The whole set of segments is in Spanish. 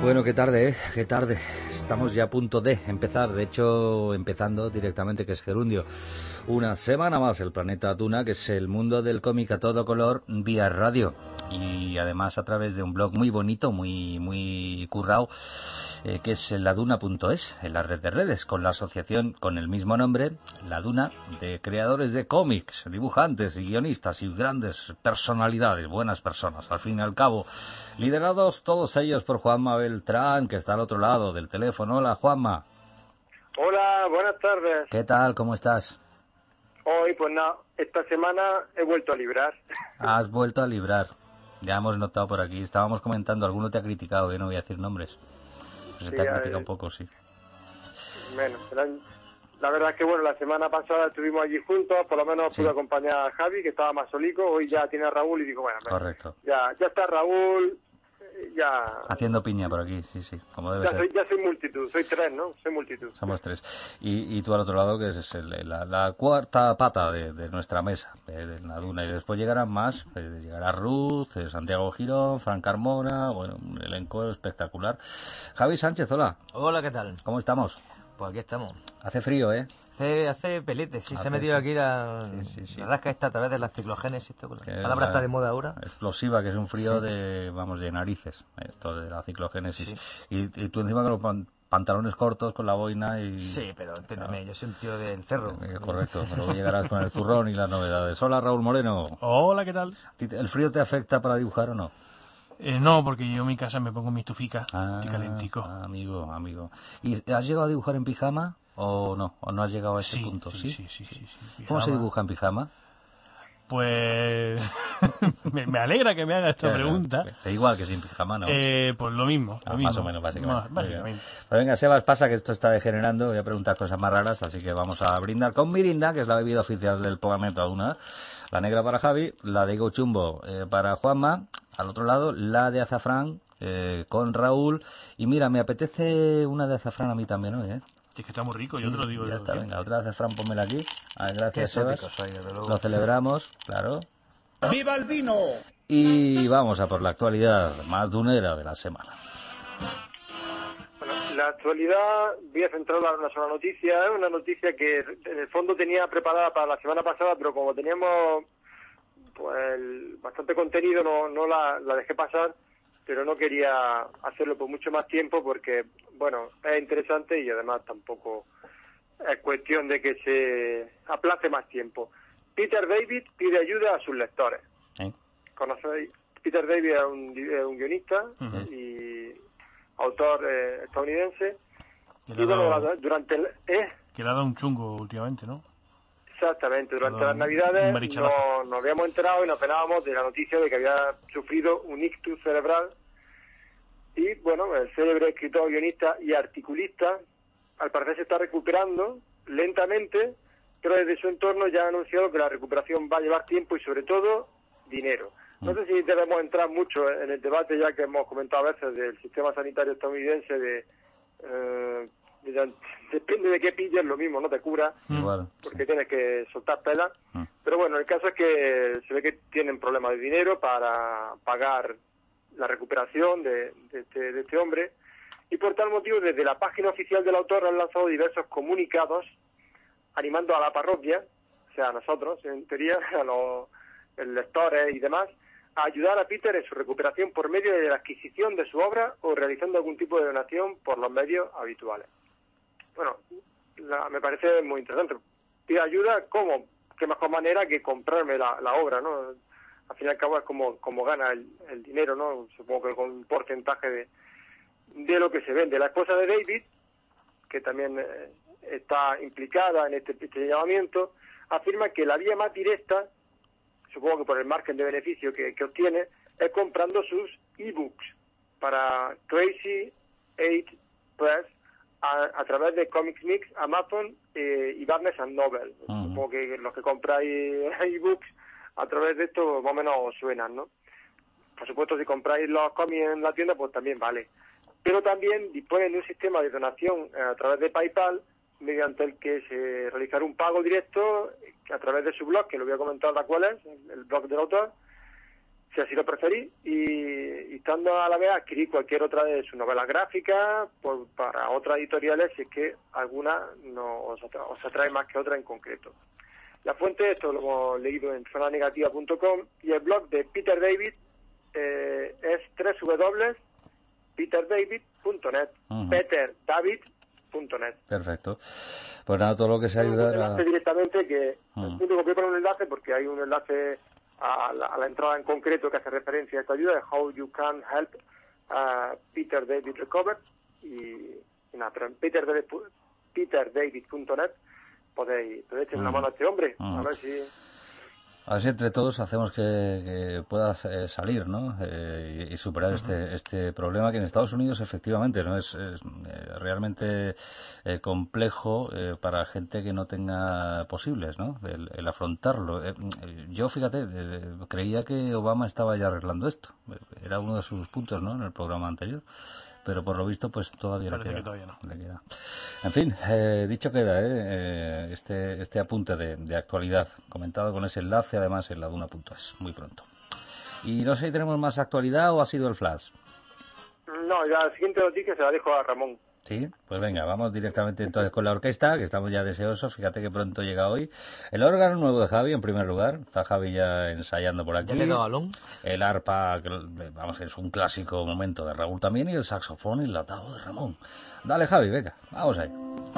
Bueno, qué tarde, ¿eh? Qué tarde. Estamos ya a punto de empezar, de hecho, empezando directamente, que es Gerundio. Una semana más, el Planeta Tuna, que es el mundo del cómic a todo color, vía radio. Y además a través de un blog muy bonito, muy currao, que es laduna.es, en la red de redes, con la asociación con el mismo nombre, La Duna, de creadores de cómics, dibujantes y guionistas y grandes personalidades, buenas personas, al fin y al cabo, liderados todos ellos por Juanma Beltrán, que está al otro lado del teléfono. Hola, Juanma. Hola, buenas tardes. ¿Qué tal? ¿Cómo estás? Hoy, pues nada, esta semana he vuelto a librar. Has vuelto a librar. Ya hemos notado por aquí, estábamos comentando, alguno te ha criticado, yo no voy a decir nombres. Pues Sí, te ha criticado un poco, sí. Menos. La verdad es que, bueno, la semana pasada estuvimos allí juntos, por lo menos Sí. pude acompañar a Javi, que estaba más solico, hoy ya tiene a Raúl y digo, bueno, Correcto. ya está Raúl, ya... Haciendo piña por aquí, sí, como debe ser. Ya soy multitud, soy tres, ¿no? Soy multitud. Somos tres. Y tú al otro lado, que es la cuarta pata de nuestra mesa, de la Duna. Y después llegarán más, llegará Ruth, Santiago Girón, Fran Carmona, bueno, un elenco espectacular. Javi Sánchez, hola. Hola, ¿qué tal? ¿Cómo estamos? Pues aquí estamos. Hace frío, ¿eh? Hace pelete, sí, se ha metido sí. aquí la rasca esta a través de la ciclogénesis. La palabra está de moda ahora. Explosiva, que es un frío de narices, esto de la ciclogénesis. Sí. Y tú encima con los pantalones cortos, con la boina y... Sí, pero entiéndeme, yo soy un tío del cerro. Correcto, pero llegarás con el zurrón y las novedades. Hola, Raúl Moreno. Hola, ¿qué tal? ¿El frío te afecta para dibujar o no? No, porque yo en mi casa me pongo mi estufica, estoy calentico. Amigo. ¿Y has llegado a dibujar en pijama o no? ¿O no has llegado a ese punto? Sí. ¿Cómo se dibuja en pijama? Pues me alegra que me haga esta pregunta. Da igual que sin pijama, ¿no? Pues lo mismo. Más o menos, básicamente. Básicamente. Pues venga, Sebas, pasa que esto está degenerando. Voy a preguntar cosas más raras, así que vamos a brindar con Mirinda, que es la bebida oficial del Planeta Duna. La negra para Javi, la de Go Chumbo para Juanma. Al otro lado, la de azafrán con Raúl. Y mira, me apetece una de azafrán a mí también hoy, ¿eh? Es que está muy rico, yo te lo digo. Ya está, venga, otra de azafrán, pónmela aquí. Gracias, Sebas. Soy, Lo celebramos, claro. ¡Viva el vino! Y vamos a por la actualidad más dunera de la semana. Bueno, la actualidad, voy a centrarla en una sola noticia, una noticia que en el fondo tenía preparada para la semana pasada, pero como teníamos pues bastante contenido, no la dejé pasar, pero no quería hacerlo por mucho más tiempo porque, bueno, es interesante y además tampoco es cuestión de que se aplace más tiempo. Peter David pide ayuda a sus lectores. ¿Conocéis? Peter David es un guionista y autor estadounidense. Y bueno, durante el... Que le ha dado un chungo últimamente, ¿no? Exactamente, durante las Navidades nos habíamos enterado y nos penábamos de la noticia de que había sufrido un ictus cerebral y, bueno, el célebre escritor, guionista y articulista al parecer se está recuperando lentamente, pero desde su entorno ya ha anunciado que la recuperación va a llevar tiempo y sobre todo dinero. No sé si debemos entrar mucho en el debate ya que hemos comentado a veces del sistema sanitario estadounidense depende de qué pilles, lo mismo, no te cura, porque tienes que soltar pelas. Pero bueno, el caso es que se ve que tienen problemas de dinero para pagar la recuperación de este hombre, y por tal motivo desde la página oficial del autor han lanzado diversos comunicados animando a la parroquia, o sea, a nosotros, en teoría, a los lectores y demás, a ayudar a Peter en su recuperación por medio de la adquisición de su obra o realizando algún tipo de donación por los medios habituales. Bueno, me parece muy interesante. Pide ayuda, ¿cómo? ¿Qué mejor manera que comprarme la obra, ¿no? Al fin y al cabo es como gana el dinero, ¿no? Supongo que con un porcentaje de lo que se vende. La esposa de David, que también está implicada en este llamamiento, afirma que la vía más directa, supongo que por el margen de beneficio que obtiene, es comprando sus ebooks para Crazy 8 Press a través de Comics Mix, Amazon y Barnes & Noble. Supongo que los que compráis ebooks a través de esto más o menos os suenan, ¿no? Por supuesto, si compráis los cómics en la tienda, pues también vale. Pero también disponen de un sistema de donación a través de PayPal, mediante el que se realizará un pago directo a través de su blog, que lo voy a comentar ahora cuál es, el blog del autor. si así lo preferís, y estando a la vez adquirir cualquier otra de sus novelas gráficas para otras editoriales, si es que alguna os atrae más que otra en concreto. La fuente, esto lo hemos leído en zonanegativa.com, y el blog de Peter David es www.peterdavid.net, peterdavid.net. Perfecto. Pues nada, todo lo que se ayuda directamente, que voy a poner un enlace porque hay un enlace a la entrada en concreto que hace referencia a esta ayuda, de How You Can Help Peter David Recover, y nada, pero en peterdavid.net podéis echar una mano a este hombre, a ver si entre todos hacemos que pueda salir, ¿no? Y superar este problema, que en Estados Unidos efectivamente no es realmente complejo para gente que no tenga posibles, ¿no? El afrontarlo. Yo, fíjate, creía que Obama estaba ya arreglando esto. Era uno de sus puntos, ¿no? En el programa anterior. Pero por lo visto pues todavía le queda. En fin, dicho queda este apunte de actualidad, comentado con ese enlace además en laduna.es, muy pronto. Y no sé si tenemos más actualidad o ha sido el flash. No, ya la siguiente noticia se la dejo a Ramón. Sí, pues venga, vamos directamente entonces con la orquesta, que estamos ya deseosos. Fíjate que pronto llega hoy. El órgano nuevo de Javi, en primer lugar. Está Javi ya ensayando por aquí. ¿Ya le he dado balón? El arpa, que es un clásico momento de Raúl también, y el saxofón enlatado de Ramón. Dale, Javi, venga, vamos ahí.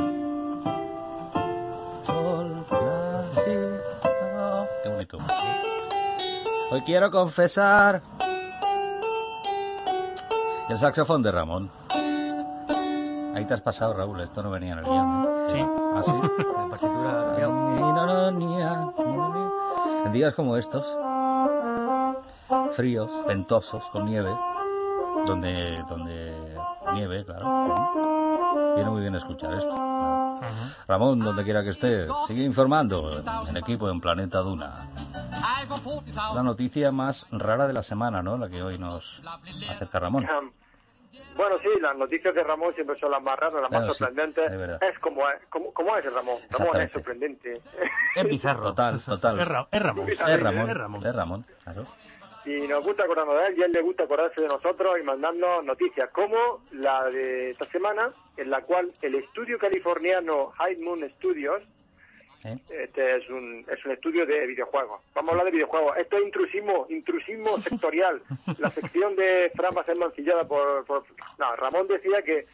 Qué bonito. Hoy quiero confesar. Y el saxofón de Ramón. Ahí te has pasado, Raúl, esto no venía en el guión, ¿eh? Sí. ¿Ah, sí? La partitura... En días como estos, fríos, ventosos, con nieve, donde nieve, claro, viene muy bien escuchar esto. Ramón, donde quiera que esté, sigue informando en equipo en Planeta Duna. La noticia más rara de la semana, ¿no? La que hoy nos acerca Ramón. Bueno, sí, las noticias de Ramón siempre son las más raras, las más sorprendentes. Es como es el Ramón. Ramón es sorprendente. Es bizarro. Total. Es Ramón, claro. Y nos gusta acordarnos de él, y a él le gusta acordarse de nosotros y mandarnos noticias, como la de esta semana, en la cual el estudio californiano High Moon Studios, este es un estudio de videojuegos. Vamos a hablar de videojuegos. Esto es intrusismo sectorial. La sección de Fran va a ser mancillada por... No, Ramón decía que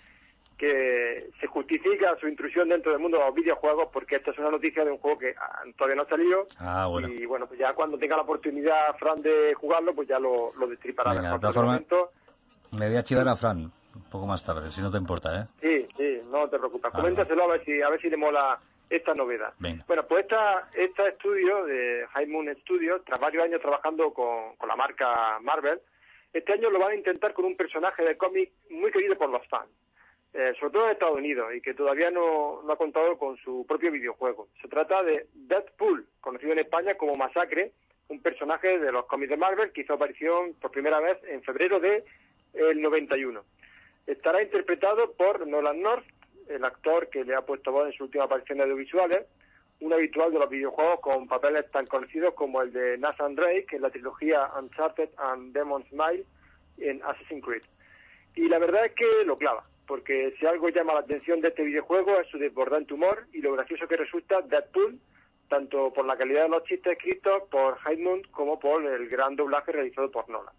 se justifica su intrusión dentro del mundo de los videojuegos, porque esta es una noticia de un juego que todavía no ha salido. Bueno. Y bueno, pues ya cuando tenga la oportunidad Fran de jugarlo, pues ya lo destripará. Venga, de todas formas, me voy a chivar a Fran un poco más tarde, si no te importa, ¿eh? Sí, no te preocupes. Coméntaselo a ver si le mola esta novedad. Venga. Bueno, pues este estudio de High Moon Studios, tras varios años trabajando con la marca Marvel, este año lo van a intentar con un personaje de cómic muy querido por los fans, sobre todo en Estados Unidos, y que todavía no ha contado con su propio videojuego. Se trata de Deadpool, conocido en España como Masacre, un personaje de los cómics de Marvel que hizo aparición por primera vez en febrero del 91. Estará interpretado por Nolan North, el actor que le ha puesto voz en su última aparición de audiovisuales, un habitual de los videojuegos con papeles tan conocidos como el de Nathan Drake en la trilogía Uncharted and Demon's Smile en Assassin's Creed. Y la verdad es que lo clava, porque si algo llama la atención de este videojuego es su desbordante humor y lo gracioso que resulta Deadpool, tanto por la calidad de los chistes escritos por High Moon como por el gran doblaje realizado por Nolan.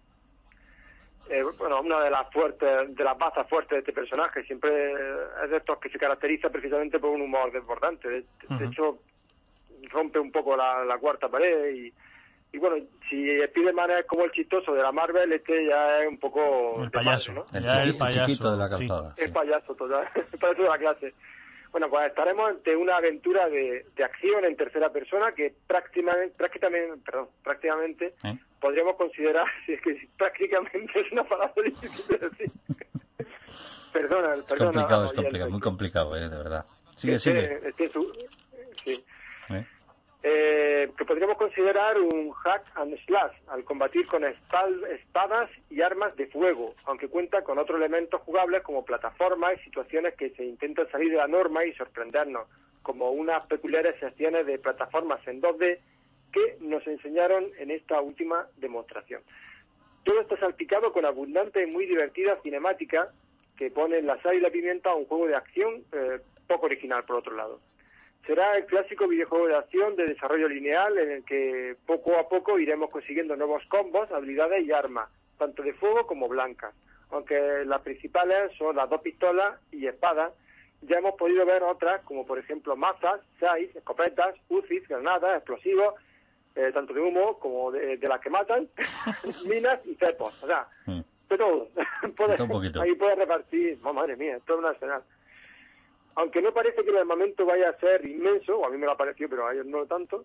Una de las bazas fuertes de este personaje siempre es de estos que se caracteriza precisamente por un humor desbordante. De hecho, rompe un poco la cuarta pared y bueno, si Spiderman es como el chistoso de la Marvel, este ya es un poco el payaso, ¿no? El chiquito de la calzada. Sí. El payaso total, el payaso de la clase. Bueno, pues estaremos ante una aventura de acción en tercera persona que prácticamente podríamos considerar, si es que prácticamente es una palabra difícil de decir. Perdona. Es complicado, muy complicado, de verdad. Sigue. Sí. Que podríamos considerar un hack and slash al combatir con espadas y armas de fuego, aunque cuenta con otros elementos jugables como plataformas y situaciones que se intentan salir de la norma y sorprendernos, como unas peculiares secciones de plataformas en 2D que nos enseñaron en esta última demostración. Todo está salpicado con abundante y muy divertida cinemática que pone la sal y la pimienta a un juego de acción poco original, por otro lado. Será el clásico videojuego de acción de desarrollo lineal en el que poco a poco iremos consiguiendo nuevos combos, habilidades y armas, tanto de fuego como blancas. Aunque las principales son las 2 pistolas y espadas, ya hemos podido ver otras, como por ejemplo mazas, sais, escopetas, UCIs, granadas, explosivos, tanto de humo como de las que matan, minas y cepos. O sea, de todo. Ahí puedes repartir, madre mía, esto es una arsenal. Aunque no parece que el armamento vaya a ser inmenso, o a mí me lo ha parecido, pero a ellos no tanto,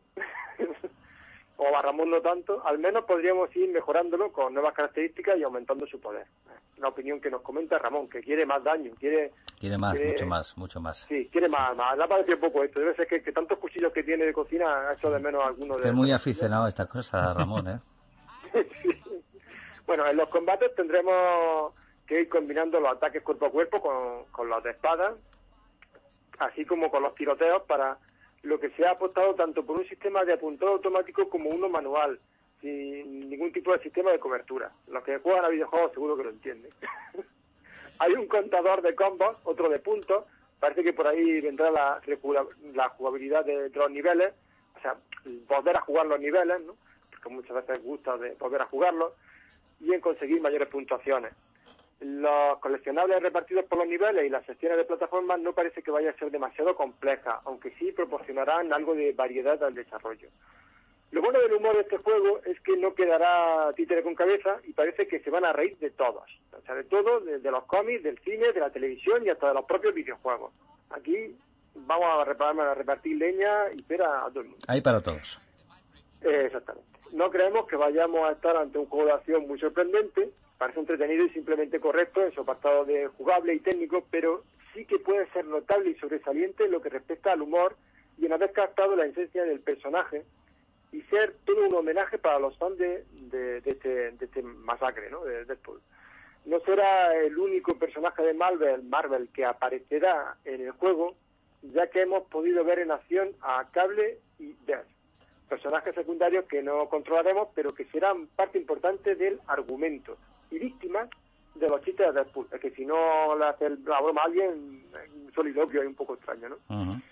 o a Ramón no tanto, al menos podríamos ir mejorándolo con nuevas características y aumentando su poder. La opinión que nos comenta Ramón, que quiere más daño, quiere más, mucho más. Sí, quiere más. Le ha parecido poco esto. Debe ser que tantos cuchillos que tiene de cocina ha hecho de menos alguno de... Es muy aficionado a estas cosas, Ramón, ¿eh? Sí. Bueno, en los combates tendremos que ir combinando los ataques cuerpo a cuerpo con los de espada, así como con los tiroteos, para lo que se ha apostado tanto por un sistema de apuntado automático como uno manual, sin ningún tipo de sistema de cobertura. Los que juegan a videojuegos seguro que lo entienden. Hay un contador de combos, otro de puntos, parece que por ahí vendrá la jugabilidad de los niveles, o sea, volver a jugar los niveles, ¿no? Porque muchas veces gusta de volver a jugarlos, y en conseguir mayores puntuaciones. Los coleccionables repartidos por los niveles y las secciones de plataformas no parece que vaya a ser demasiado compleja, aunque sí proporcionarán algo de variedad al desarrollo. Lo bueno del humor de este juego es que no quedará títere con cabeza y parece que se van a reír de todos. O sea, de todo, de los cómics, del cine, de la televisión y hasta de los propios videojuegos. Aquí vamos a repartir leña y cera a todo el mundo. Hay para todos. Exactamente. No creemos que vayamos a estar ante un juego de acción muy sorprendente. Parece entretenido y simplemente correcto en su apartado de jugable y técnico, pero sí que puede ser notable y sobresaliente en lo que respecta al humor y en haber captado la esencia del personaje y ser todo un homenaje para los fans de este masacre, ¿no? De Deadpool. No será el único personaje de Marvel que aparecerá en el juego, ya que hemos podido ver en acción a Cable y Death, personajes secundarios que no controlaremos, pero que serán parte importante del argumento y víctimas de los chistes de Deadpool. Es que si no le hace la broma a alguien, un soliloquio es un poco extraño, ¿no?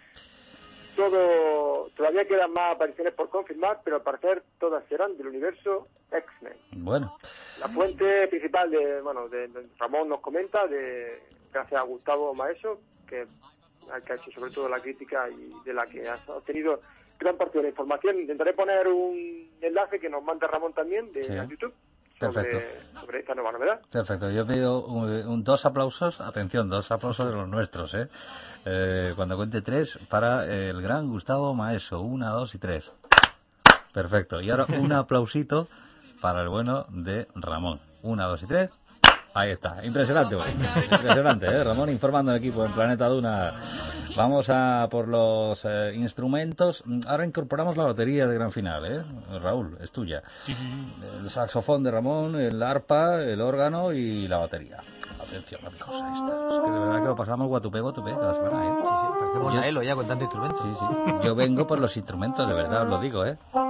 Todavía quedan más apariciones por confirmar, pero al parecer todas serán del universo X-Men. Bueno. La fuente principal de Ramón nos comenta, gracias a Gustavo Maeso, que ha hecho sobre todo la crítica y de la que ha obtenido gran parte de la información. Intentaré poner un enlace que nos manda Ramón también de YouTube. Sobre esta nueva novedad. Perfecto, yo pido dos aplausos, atención, 2 aplausos de los nuestros, cuando cuente 3 para el gran Gustavo Maeso, 1, 2 y 3. Perfecto, y ahora un aplausito para el bueno de Ramón, 1, 2 y 3. Ahí está, impresionante, impresionante, Ramón informando al equipo en Planeta Duna. Vamos a por los instrumentos. Ahora incorporamos la batería de gran final, Raúl, es tuya. Sí. El saxofón de Ramón, el arpa, el órgano y la batería. Atención, amigos, ahí está. Es que de verdad que lo pasamos guatupé la semana, Sí, parecemos a Elo ya con tantos instrumentos. Sí. Yo vengo por los instrumentos, de verdad, os lo digo,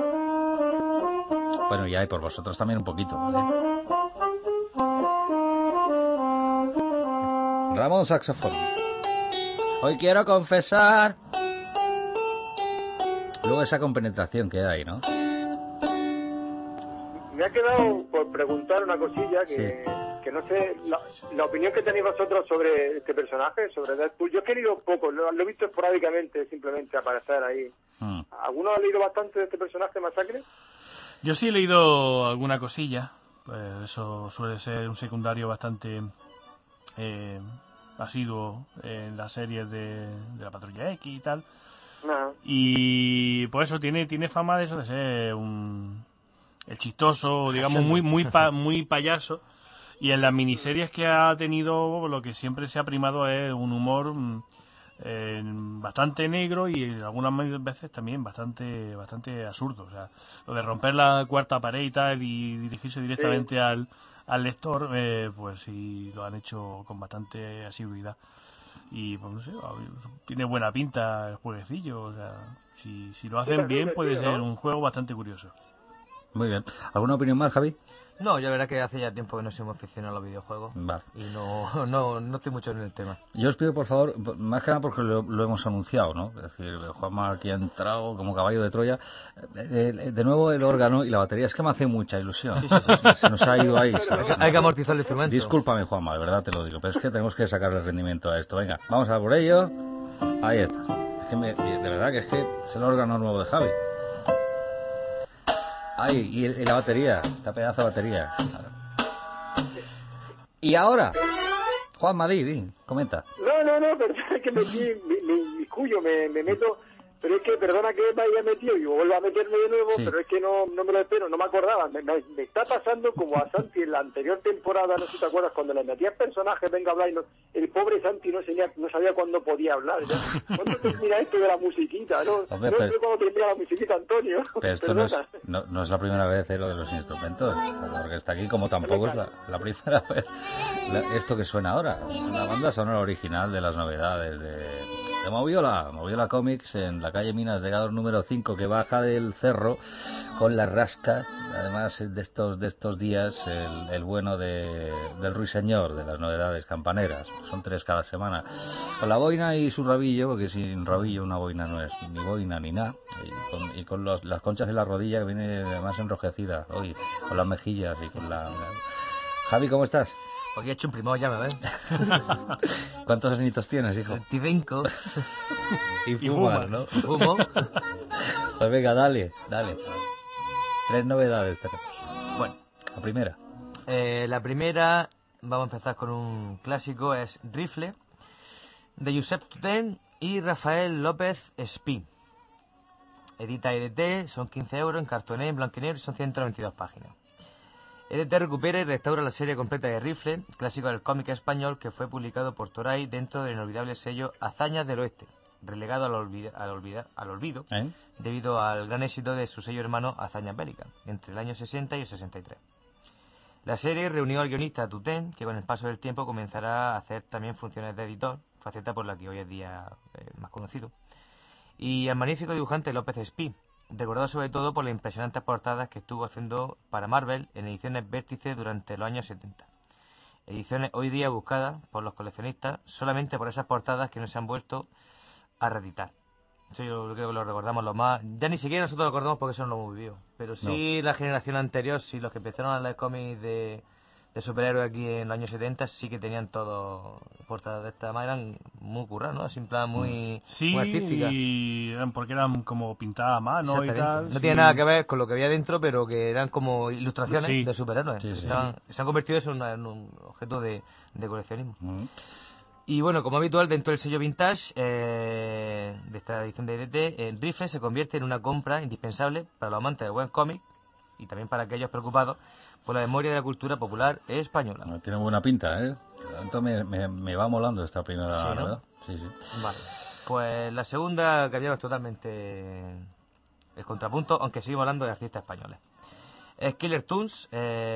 Bueno, ya, y por vosotros también un poquito, ¿vale? Ramón, saxofón. Hoy quiero confesar. Luego esa compenetración que hay, ¿no? Me ha quedado por preguntar una cosilla que no sé, la opinión que tenéis vosotros sobre este personaje, sobre Deadpool. Yo he querido poco, lo he visto esporádicamente, simplemente aparecer ahí. ¿Alguno ha leído bastante de este personaje, Masacre? Yo sí he leído alguna cosilla. Pues eso suele ser un secundario bastante asiduo en las series de la Patrulla X y tal. Y pues eso tiene fama de eso, de ser el chistoso, digamos, muy payaso. Y en las miniseries que ha tenido, lo que siempre se ha primado es un humor bastante negro y algunas veces también bastante absurdo. O sea, lo de romper la cuarta pared y tal y dirigirse directamente al lector, pues sí lo han hecho con bastante asiduidad. Y pues no sé, tiene buena pinta el jueguecillo, o sea, si lo hacen bien puede ser un juego bastante curioso. Muy bien. ¿Alguna opinión más, Javi? No, yo la verdad que hace ya tiempo que no soy muy aficionado a los videojuegos. Vale. Y no estoy mucho en el tema. Yo os pido, por favor, más que nada porque lo hemos anunciado, ¿no? Es decir, Juanma aquí ha entrado como caballo de Troya. De nuevo el órgano y la batería. Es que me hace mucha ilusión. Sí. Se nos ha ido ahí. Hay que amortizar el instrumento. Discúlpame, Juanma, de verdad te lo digo. Pero es que tenemos que sacarle rendimiento a esto. Venga, vamos a por ello. Ahí está. Es que de verdad que es el órgano nuevo de Javi. Ahí, y la batería. Esta pedazo de batería. Y ahora, Juan Madí, comenta. No, pero es que mi cuyo me meto, pero es que, perdona que me haya metido y vuelvo a meterme de nuevo, sí. Pero es que no me lo espero, no me acordaba. Me está pasando como a Santi en la anterior temporada, no sé si te acuerdas, cuando le metías personajes, venga a hablar, y el pobre Santi no sabía cuándo podía hablar. ¿Cuándo termina esto de la musiquita? No sé cuándo termina la musiquita, Antonio. Pero esto no es la primera vez lo de los instrumentos, porque está aquí, como tampoco es la primera vez esto que suena ahora. Es una banda sonora original de las novedades de Moviola Comics, en la calle Minas de Gador número 5, que baja del cerro con la rasca, además de estos días, el bueno del ruiseñor, de las novedades campaneras. Son 3 cada semana, con la boina y su rabillo, porque sin rabillo una boina no es ni boina ni nada, y con las conchas en la rodilla, que viene además enrojecida hoy, con las mejillas y con la... Javi, ¿cómo estás? Porque he hecho un primado ya, ¿me ves? ¿Cuántos añitos tienes, hijo? 25. Y fumas, ¿no? Fumo. Pues venga, dale. 3 novedades tenemos. Bueno. La primera. La primera, vamos a empezar con un clásico, es Rifle, de Josep Tutén y Rafael López Espí. Edita EDT, son 15 euros, en cartoné, en blanco y negro, y son 192 páginas. EDT recupera y restaura la serie completa de Rifle, clásico del cómic español, que fue publicado por Toray dentro del inolvidable sello Hazañas del Oeste, relegado al olvido debido al gran éxito de su sello hermano Hazañas Bélicas, entre el año 60 y el 63. La serie reunió al guionista Tutén, que con el paso del tiempo comenzará a hacer también funciones de editor, faceta por la que hoy es día más conocido, y al magnífico dibujante López Espí, recordado sobre todo por las impresionantes portadas que estuvo haciendo para Marvel en ediciones Vértice durante los años 70. Ediciones hoy día buscadas por los coleccionistas solamente por esas portadas que no se han vuelto a reeditar. Eso yo creo que lo recordamos lo más... Ya ni siquiera nosotros lo recordamos porque eso no lo hemos vivido. Pero sí, la generación anterior, sí, los que empezaron a leer cómics de superhéroes aquí en los años 70, sí que tenían todo portadas de esta manera, muy curradas, ¿no? Así en plan muy artística. Sí, porque eran como pintadas a mano y tal. No tiene nada que ver con lo que había dentro, pero que eran como ilustraciones de superhéroes. Sí. Se han convertido eso en un objeto de coleccionismo. Y bueno, como habitual dentro del sello vintage de esta edición de EDT, el Rifle se convierte en una compra indispensable para los amantes del buen cómic y también para aquellos preocupados por la memoria de la cultura popular española. Tiene buena pinta, ¿eh? Tanto me va molando esta primera, ¿no? ¿verdad? Sí. Vale. Pues la segunda cambiamos totalmente el contrapunto, aunque seguimos hablando de artistas españoles. Es Killer Toons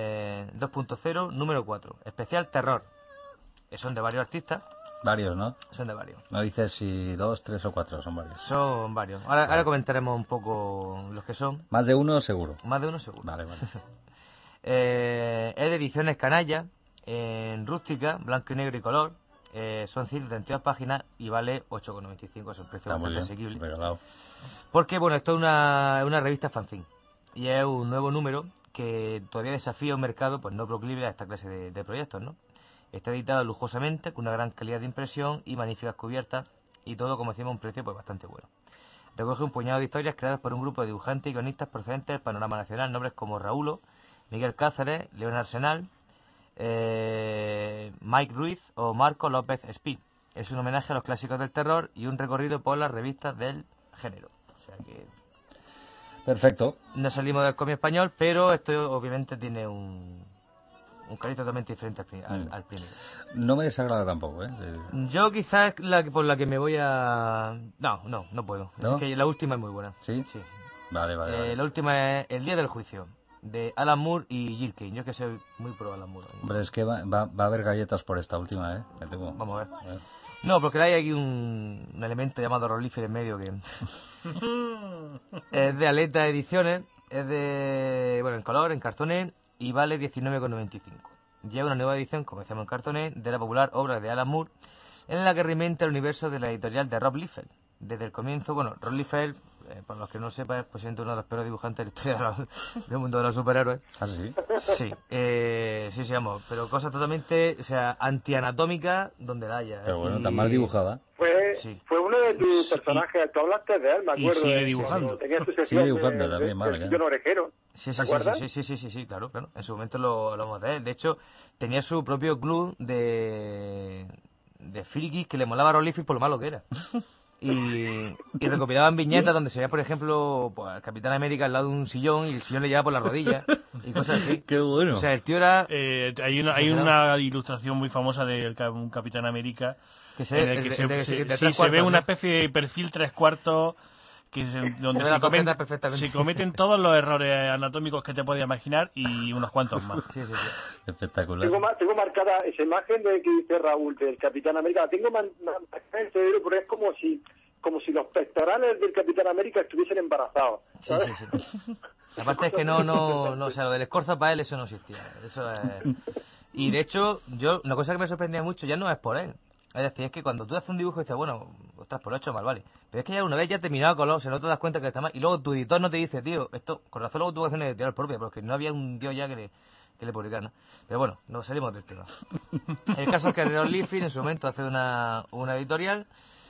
2.0, número 4. Especial Terror. Son de varios artistas. Varios, ¿no? Son de varios. No dices si 2, 3 o 4, son varios. Son varios. Ahora comentaremos un poco los que son. Más de uno seguro. Más de uno seguro. Vale. Es de ediciones Canalla, en rústica, blanco y negro y color. Son 132 páginas y vale 8,95. Es un precio bastante asequible. Regalado. Porque, bueno, esto es una revista fanzine. Y es un nuevo número que todavía desafía un mercado pues no proclive a esta clase de proyectos, ¿no? Está editado lujosamente, con una gran calidad de impresión y magníficas cubiertas, y todo, como decimos, a un precio pues bastante bueno. Recoge un puñado de historias creadas por un grupo de dibujantes y guionistas procedentes del panorama nacional, nombres como Raúlo, Miguel Cáceres, León Arsenal, Mike Ruiz o Marco López Espí. Es un homenaje a los clásicos del terror y un recorrido por las revistas del género. O sea que... Perfecto. No salimos del cómic español, pero esto obviamente tiene un cariz totalmente diferente al primero. No me desagrada tampoco, ¿eh? Yo quizás por la que me voy a... No puedo. ¿No? Es que la última es muy buena. ¿Sí? Sí. Vale. La última es El día del juicio, de Alan Moore y Gil Kane. Yo es que soy muy pro Alan Moore. Hombre, es que va a haber galletas por esta última, ¿eh? Vamos a ver. No, porque hay aquí un elemento llamado Rollifer en medio que es de Aleta Ediciones, es de, bueno, en color, en cartones, y vale 19,95. Llega una nueva edición, como decíamos en cartones, de la popular obra de Alan Moore, en la que reinventa el universo de la editorial de Rob Liefeld. Desde el comienzo, bueno, Rob Liefeld, para los que no sepan, es posiblemente uno de los peores dibujantes de la historia del mundo de los superhéroes. ¿Ah, sí? Sí, sí, vamos, pero cosas totalmente, o sea, antianatómicas donde la haya. Pero bueno, tan mal dibujada. Fue uno de tus personajes, tú hablaste de él, me acuerdo. Y sigue dibujando. Sigue dibujando también, mal. Yo no orejero. Sí, claro. En su momento lo hablamos de él. De hecho, tenía su propio club de frikis que le molaba a Rob Liefeld por lo malo que era. Y recopilaban viñetas donde se veía, por ejemplo, pues, el Capitán América al lado de un sillón y el sillón le llevaba por las rodillas y cosas así. ¡Qué bueno! O sea, el tío era... hay una ilustración muy famosa de un Capitán América que se ve una especie de perfil 3/4 donde se cometen todos los errores anatómicos que te puedes imaginar y unos cuantos más. Sí. Espectacular. Tengo marcada esa imagen de que dice Raúl del Capitán América. La tengo marcada en el cerebro, pero es como si los pectorales del Capitán América estuviesen embarazados, ¿sabes? Sí. Aparte es que no, o sea, lo del escorzo para él eso no existía. Eso es... Y de hecho, una cosa que me sorprendía mucho ya no es por él. Es decir, es que cuando tú haces un dibujo y dices, bueno, ostras, por lo hecho mal, vale. Pero es que ya una vez ya terminado color, se no te das cuenta que está mal. Y luego tu editor no te dice, tío, esto, con razón luego tú vas a hacer una editorial propia, porque no había un dios ya que le publicara, ¿no? Pero bueno, nos salimos del tema. El caso es que Rob Liefeld en su momento hace una editorial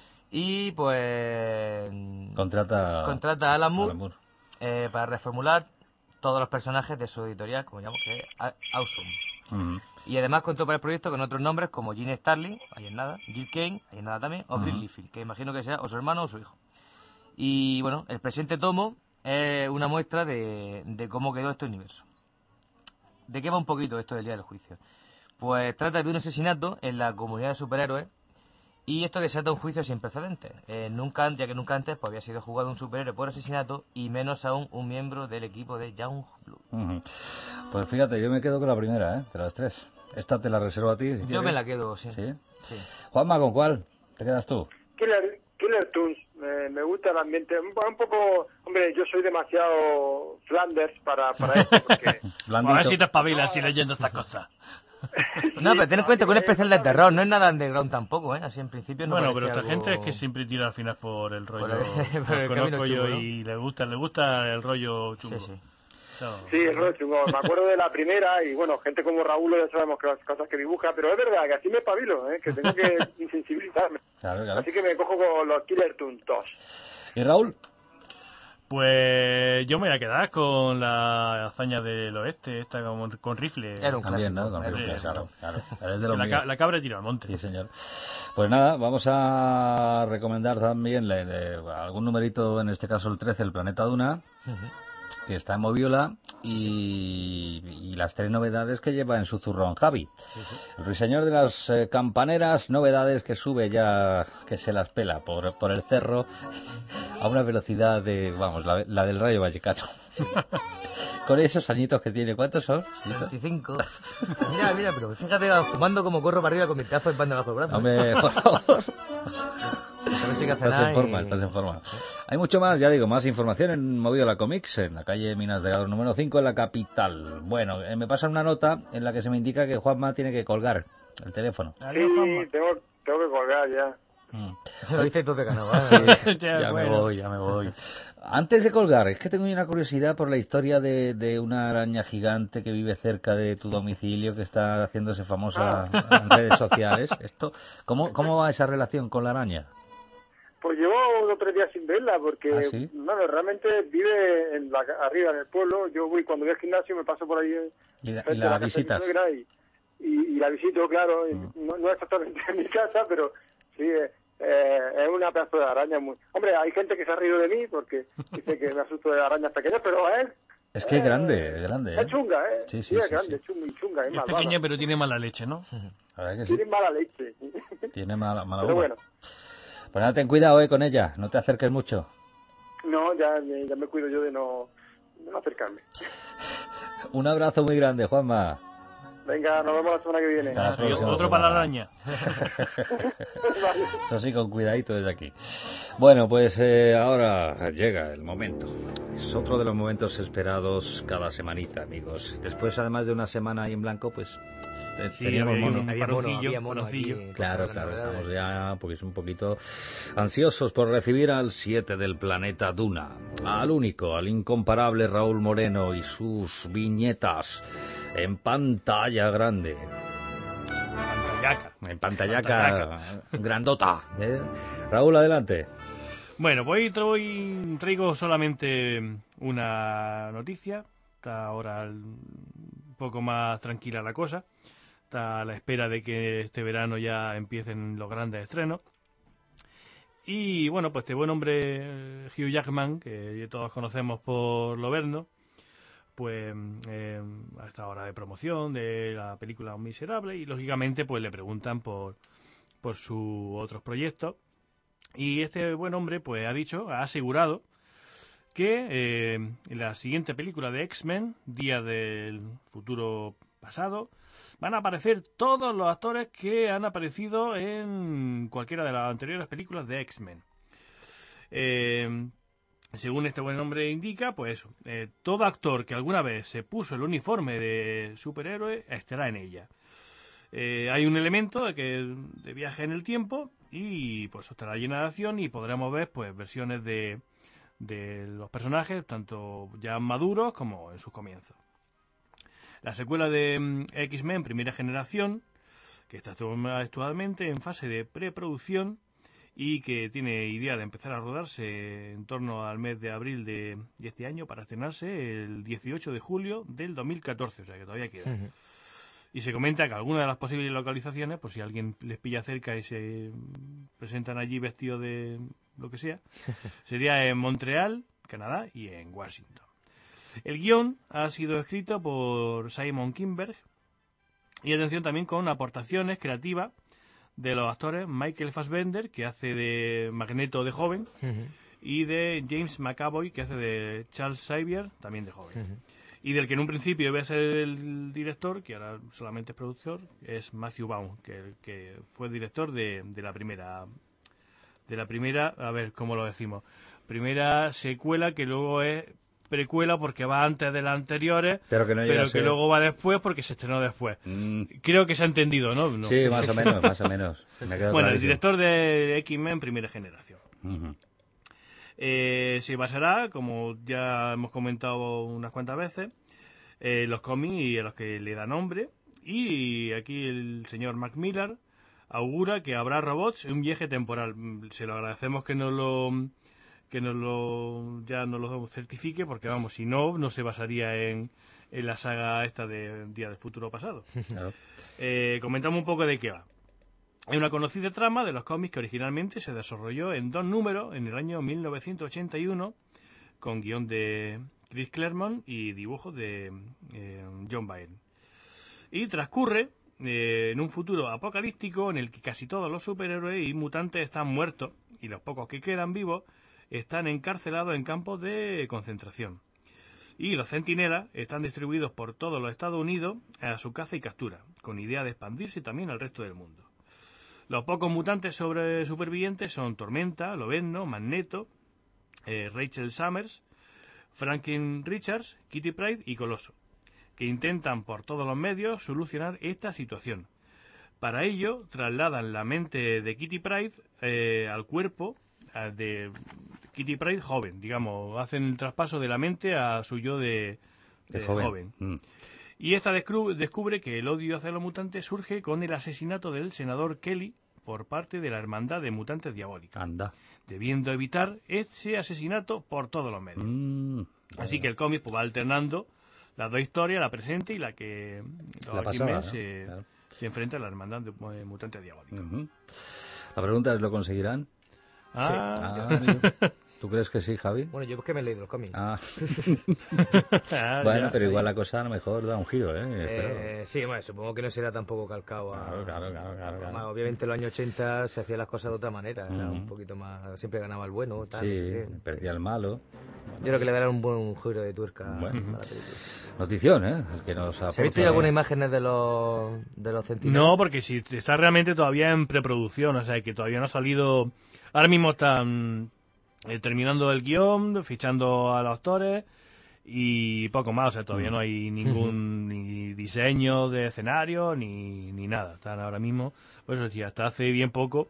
y pues... Contrata a Alan Moore. Para reformular todos los personajes de su editorial, como llamamos, que es Awesome. Uh-huh. Y además contó para el proyecto con otros nombres como Gene Starling, ahí en nada, Jill Kane, ahí en nada también, o Chris Liefeld, que imagino que sea o su hermano o su hijo. Y bueno, el presente tomo es una muestra de cómo quedó este universo. ¿De qué va un poquito esto del día del juicio? Pues trata de un asesinato en la comunidad de superhéroes y esto desata un juicio sin precedentes. Nunca antes pues, había sido juzgado un superhéroe por asesinato y menos aún un miembro del equipo de Youngblood. Uh-huh. Pues fíjate, yo me quedo con la primera, de las tres. Esta te la reservo a ti. Si yo me la quedo, sí. ¿Sí? Juanma, ¿con cuál te quedas tú? Killer Toons. Me gusta el ambiente. Un poco... Hombre, yo soy demasiado Flanders para esto, porque... A ver si te espabilas leyendo estas cosas. No, pero ten en cuenta que un especial de terror no es nada underground tampoco, Así en principio no. Bueno, pero esta algo... gente es que siempre tira al final por el rollo. Por el conozco yo, chungo, ¿no? y le gusta el rollo chungo. Sí. Sí, el rollo chungo. Me acuerdo de la primera y bueno, gente como Raúl ya sabemos que las cosas que dibuja, pero es verdad que así me espabilo, que tengo que insensibilizarme. Claro. Así que me cojo con los Killer Toons 2. ¿Y Raúl? Pues yo me voy a quedar con la hazaña del oeste, esta con rifle. Era un también, clásico. ¿no? Con rifle, claro. Eres de la cabra tira al monte. Sí, señor. Pues nada, vamos a recomendar también algún numerito, en este caso el 13, el Planeta Duna, que está en Moviola, y las tres novedades que lleva en su zurrón Javi. Sí. El ruiseñor de las campaneras, novedades que sube ya, que se las pela por el cerro a una velocidad de, vamos, la del Rayo Vallecano. Sí. Con esos añitos que tiene, ¿cuántos son? 25. Mira, pero fíjate, fumando como corro para arriba con mi pedazo de pan debajo del brazo. Hombre, por favor. Estás en forma. Hay mucho más, ya digo, más información en Moviola Comics, en la calle Minas de Galo número 5, en la capital. Bueno, me pasan una nota en la que se me indica que Juanma tiene que colgar el teléfono. Sí, tengo que colgar ya. Se lo dice todo de ganado. Sí, ya me voy. Antes de colgar, es que tengo una curiosidad por la historia de una araña gigante que vive cerca de tu domicilio, que está haciéndose famosa en redes sociales. ¿Cómo va esa relación con la araña? Pues llevo 2 o 3 días sin verla, porque ¿Sí? realmente vive arriba en el pueblo. Yo cuando voy al gimnasio me paso por ahí. ¿Y la visitas? Y la visito, claro. No es exactamente en mi casa, pero sí, es una pedazo de araña. Hombre, hay gente que se ha reído de mí porque dice que me asusto de arañas pequeñas, pero es que es grande. Es chunga, Sí, es grande, sí. Es chunga. Es pequeña, pero tiene mala leche, ¿no? La verdad que sí. Tiene mala leche. Tiene mala pero bueno. Pues nada, ten cuidado con ella, no te acerques mucho. No, ya me cuido yo de no acercarme. Un abrazo muy grande, Juanma. Venga, nos vemos la semana que viene. Otro para la araña. Eso sí, con cuidadito desde aquí. Bueno, pues ahora llega el momento. Es otro de los momentos esperados cada semanita, amigos. Después, además de una semana ahí en blanco, pues teníamos mono. Claro, estamos ya pues, un poquito ansiosos por recibir al 7 del planeta Duna, al único, al incomparable Raúl Moreno y sus viñetas en pantalla grande. En pantallaca grandota. Raúl, adelante. Bueno, pues hoy traigo solamente una noticia. Está ahora un poco más tranquila la cosa. Está a la espera de que este verano ya empiecen los grandes estrenos. Y bueno, pues este buen hombre Hugh Jackman, que todos conocemos por Loberno, pues a esta hora de promoción de la película Un Miserable, y lógicamente pues le preguntan por sus otros proyectos. Y este buen hombre pues ha asegurado que en la siguiente película de X-Men, Día del Futuro Pasado, van a aparecer todos los actores que han aparecido en cualquiera de las anteriores películas de X-Men. Según este buen hombre indica, pues todo actor que alguna vez se puso el uniforme de superhéroe estará en ella. Hay un elemento de viaje en el tiempo y pues estará llena de acción y podremos ver pues versiones de los personajes, tanto ya maduros como en sus comienzos. La secuela de X-Men Primera Generación, que está actualmente en fase de preproducción y que tiene idea de empezar a rodarse en torno al mes de abril de este año para estrenarse el 18 de julio del 2014, o sea que todavía queda. Uh-huh. Y se comenta que algunas de las posibles localizaciones, por si alguien les pilla cerca y se presentan allí vestidos de lo que sea, sería en Montreal, Canadá, y en Washington. El guión ha sido escrito por Simon Kinberg y atención también con aportaciones creativas de los actores Michael Fassbender, que hace de Magneto de joven, uh-huh, y de James McAvoy, que hace de Charles Xavier, también de joven. Uh-huh. Y del que en un principio iba a ser el director, que ahora solamente es productor, es Matthew Vaughn, que fue director de la primera, a ver, ¿cómo lo decimos? Primera secuela, que luego es precuela porque va antes de las anteriores, pero que luego va después porque se estrenó después. Creo que se ha entendido, ¿no? Sí, más o menos. Bueno, el director de X-Men Primera Generación. Uh-huh. Se basará, como ya hemos comentado unas cuantas veces, los cómics y a los que le da nombre. Y aquí el señor Mark Millar augura que habrá robots en un viaje temporal. Se lo agradecemos que nos lo certifique, porque vamos, si no se basaría en la saga esta de Día del Futuro Pasado. Claro. Comentamos un poco de qué va. Es una conocida trama de los cómics que originalmente se desarrolló en 2 números en el año 1981, con guión de Chris Claremont y dibujos de John Byrne. Y transcurre en un futuro apocalíptico en el que casi todos los superhéroes y mutantes están muertos y los pocos que quedan vivos están encarcelados en campos de concentración. Y los centinelas están distribuidos por todos los Estados Unidos a su caza y captura, con idea de expandirse también al resto del mundo. Los pocos mutantes supervivientes son Tormenta, Loberno, Magneto, Rachel Summers, Franklin Richards, Kitty Pryde y Coloso, que intentan por todos los medios solucionar esta situación. Para ello, trasladan la mente de Kitty Pryde al cuerpo de Kitty Pryde joven, digamos, hacen el traspaso de la mente a su yo de joven. Y esta descubre que el odio hacia los mutantes surge con el asesinato del senador Kelly por parte de la Hermandad de Mutantes Diabólicos. Anda. Debiendo evitar ese asesinato por todos los medios. Así que el cómic pues, va alternando las dos historias, la presente y la que los X-Men se enfrentan a la Hermandad de Mutantes Diabólicos. La pregunta es, ¿lo conseguirán? Sí. ¿Tú crees que sí, Javi? Bueno, yo porque me he leído el cómic. Ah. Bueno, pero igual la cosa a lo mejor da un giro, sí, bueno, supongo que no será tampoco calcado a... Claro. Obviamente en los años 80 se hacían las cosas de otra manera, era un poquito más... Siempre ganaba el bueno, tal. Sí, perdía el malo. Yo creo que le darán un buen giro de tuerca a la película. Notición, Es que nos ¿Se ha visto ya algunas imágenes de los centinelas? No, porque si está realmente todavía en preproducción, o sea, que todavía no ha salido... Ahora mismo están terminando el guión, fichando a los actores y poco más, o sea, todavía no hay ningún ni diseño de escenario ni nada. Están ahora mismo, pues eso decía, hasta hace bien poco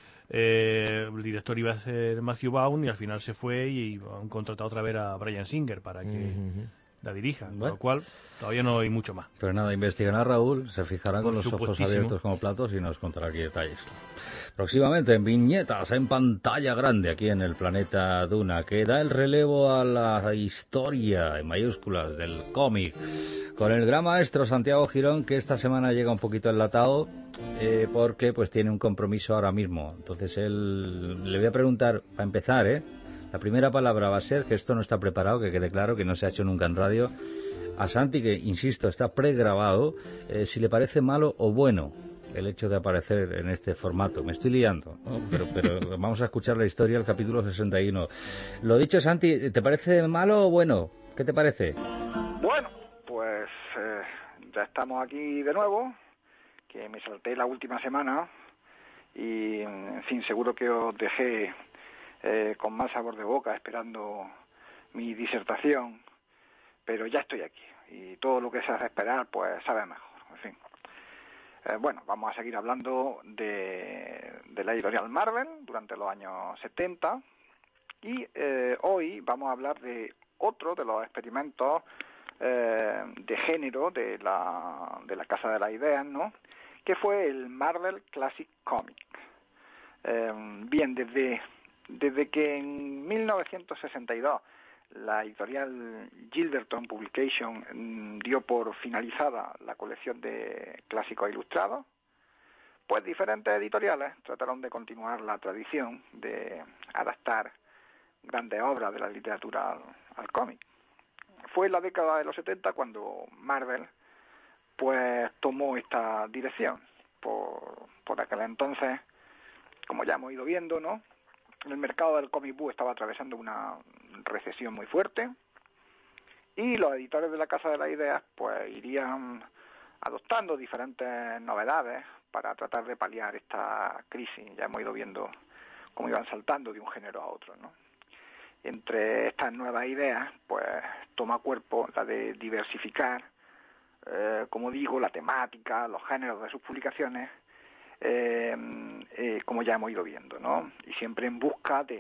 el director iba a ser Matthew Vaughn y al final se fue y han contratado otra vez a Bryan Singer para que la dirija, con lo cual todavía no hay mucho más. Pero nada, investigan a Raúl, se fijarán Por con los ojos abiertos como platos y nos contará aquí detalles. Próximamente en viñetas, en pantalla grande, aquí en el planeta Duna, que da el relevo a la historia, en mayúsculas, del cómic, con el gran maestro Santiago Girón, que esta semana llega un poquito enlatado, porque pues tiene un compromiso ahora mismo. Entonces le voy a preguntar, para empezar, la primera palabra va a ser, que esto no está preparado, que quede claro, que no se ha hecho nunca en radio, a Santi, que insisto, está pregrabado, si le parece malo o bueno el hecho de aparecer en este formato. Me estoy liando, ¿no? Pero vamos a escuchar la historia del capítulo 61. Lo dicho, Santi, ¿te parece malo o bueno? ¿Qué te parece? Bueno, pues ya estamos aquí de nuevo, que me salté la última semana y, en fin, seguro que os dejé con más sabor de boca esperando mi disertación, pero ya estoy aquí y todo lo que se hace esperar pues sabe mejor, en fin. Bueno, vamos a seguir hablando de la editorial Marvel durante los años 70 y hoy vamos a hablar de otro de los experimentos de género de la Casa de las Ideas, ¿no? Que fue el Marvel Classic Comic. Bien, desde que en 1962 la editorial Gilderton Publication dio por finalizada la colección de clásicos ilustrados, pues diferentes editoriales trataron de continuar la tradición de adaptar grandes obras de la literatura al cómic. Fue en la década de los 70 cuando Marvel pues tomó esta dirección. Por aquel entonces, como ya hemos ido viendo, ¿no?, el mercado del comic book estaba atravesando una recesión muy fuerte y los editores de la Casa de las Ideas pues irían adoptando diferentes novedades para tratar de paliar esta crisis. Ya hemos ido viendo cómo iban saltando de un género a otro, ¿no? Entre estas nuevas ideas pues toma cuerpo la de diversificar, como digo, la temática, los géneros de sus publicaciones, como ya hemos ido viendo, ¿no? Y siempre en busca de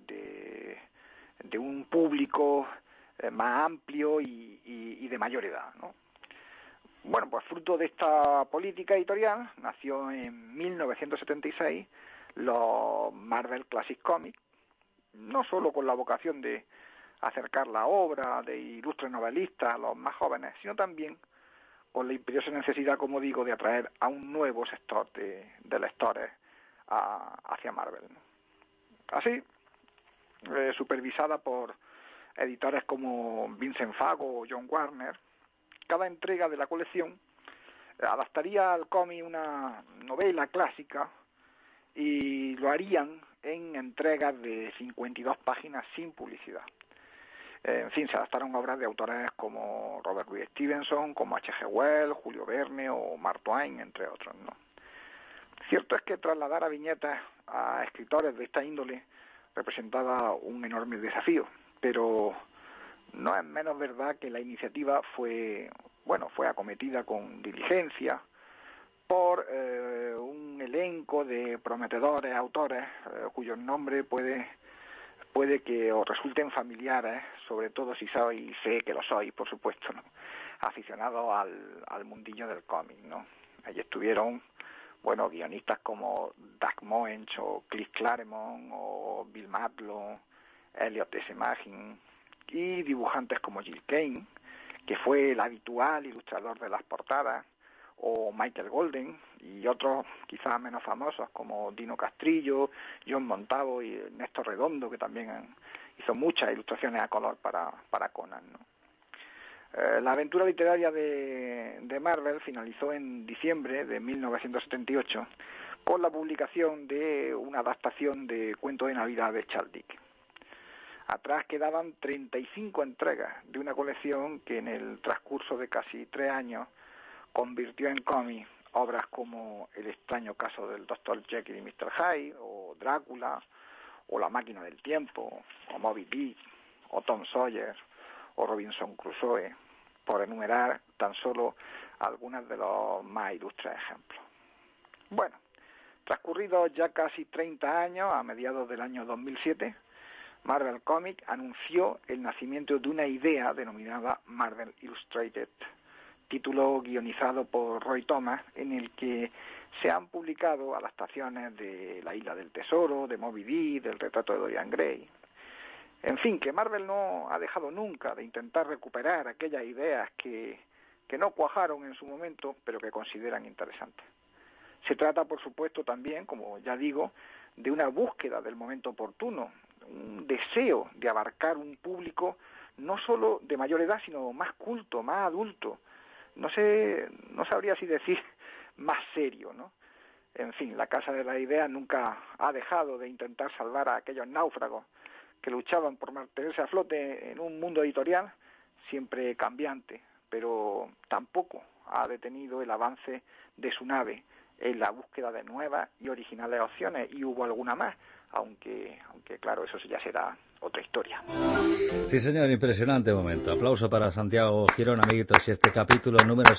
un público más amplio y de mayor edad, ¿no? Bueno, pues fruto de esta política editorial nació en 1976 los Marvel Classic Comics, no solo con la vocación de acercar la obra de ilustres novelistas a los más jóvenes, sino también con la imperiosa necesidad, como digo, de atraer a un nuevo sector de lectores hacia Marvel, ¿no? Así, supervisada por editores como Vincent Fago o John Warner, cada entrega de la colección adaptaría al cómic una novela clásica y lo harían en entregas de 52 páginas sin publicidad. En fin, se adaptaron obras de autores como Robert Louis Stevenson, como H.G. Wells, Julio Verne o Mark Twain, entre otros, ¿no? Cierto es que trasladar a viñetas a escritores de esta índole representaba un enorme desafío, pero no es menos verdad que la iniciativa fue acometida con diligencia por un elenco de prometedores autores cuyos nombres puede que os resulten familiares, sobre todo si sois, sé que lo sois, por supuesto, ¿no?, aficionados al mundillo del cómic, ¿no? Allí estuvieron, bueno, guionistas como Doug Moench o Cliff Claremont o Bill Mantlo, Elliot S. Magin, y dibujantes como Gil Kane, que fue el habitual ilustrador de las portadas, o Michael Golden, y otros quizás menos famosos como Dino Castrillo, John Montavo y Néstor Redondo, que también hizo muchas ilustraciones a color para Conan, ¿no? La aventura literaria de Marvel finalizó en diciembre de 1978 con la publicación de una adaptación de Cuento de Navidad de Charles Dickens. Atrás quedaban 35 entregas de una colección que en el transcurso de casi 3 años convirtió en cómic obras como El extraño caso del Dr. Jekyll y Mr. Hyde, o Drácula, o La máquina del tiempo, o Moby Dick, o Tom Sawyer, o Robinson Crusoe, por enumerar tan solo algunos de los más ilustres ejemplos. Bueno, transcurridos ya casi 30 años, a mediados del año 2007, Marvel Comics anunció el nacimiento de una idea denominada Marvel Illustrated, título guionizado por Roy Thomas, en el que se han publicado adaptaciones de La isla del tesoro, de Moby Dick, del retrato de Dorian Gray. En fin, que Marvel no ha dejado nunca de intentar recuperar aquellas ideas que no cuajaron en su momento, pero que consideran interesantes. Se trata, por supuesto, también, como ya digo, de una búsqueda del momento oportuno, un deseo de abarcar un público no solo de mayor edad, sino más culto, más adulto. No sabría si decir más serio, ¿no? En fin, la Casa de la Idea nunca ha dejado de intentar salvar a aquellos náufragos que luchaban por mantenerse a flote en un mundo editorial siempre cambiante, pero tampoco ha detenido el avance de su nave en la búsqueda de nuevas y originales opciones, y hubo alguna más, aunque claro, eso ya será otra historia. Sí, señor, impresionante momento. Aplauso para Santiago Girón, amiguitos, y este capítulo número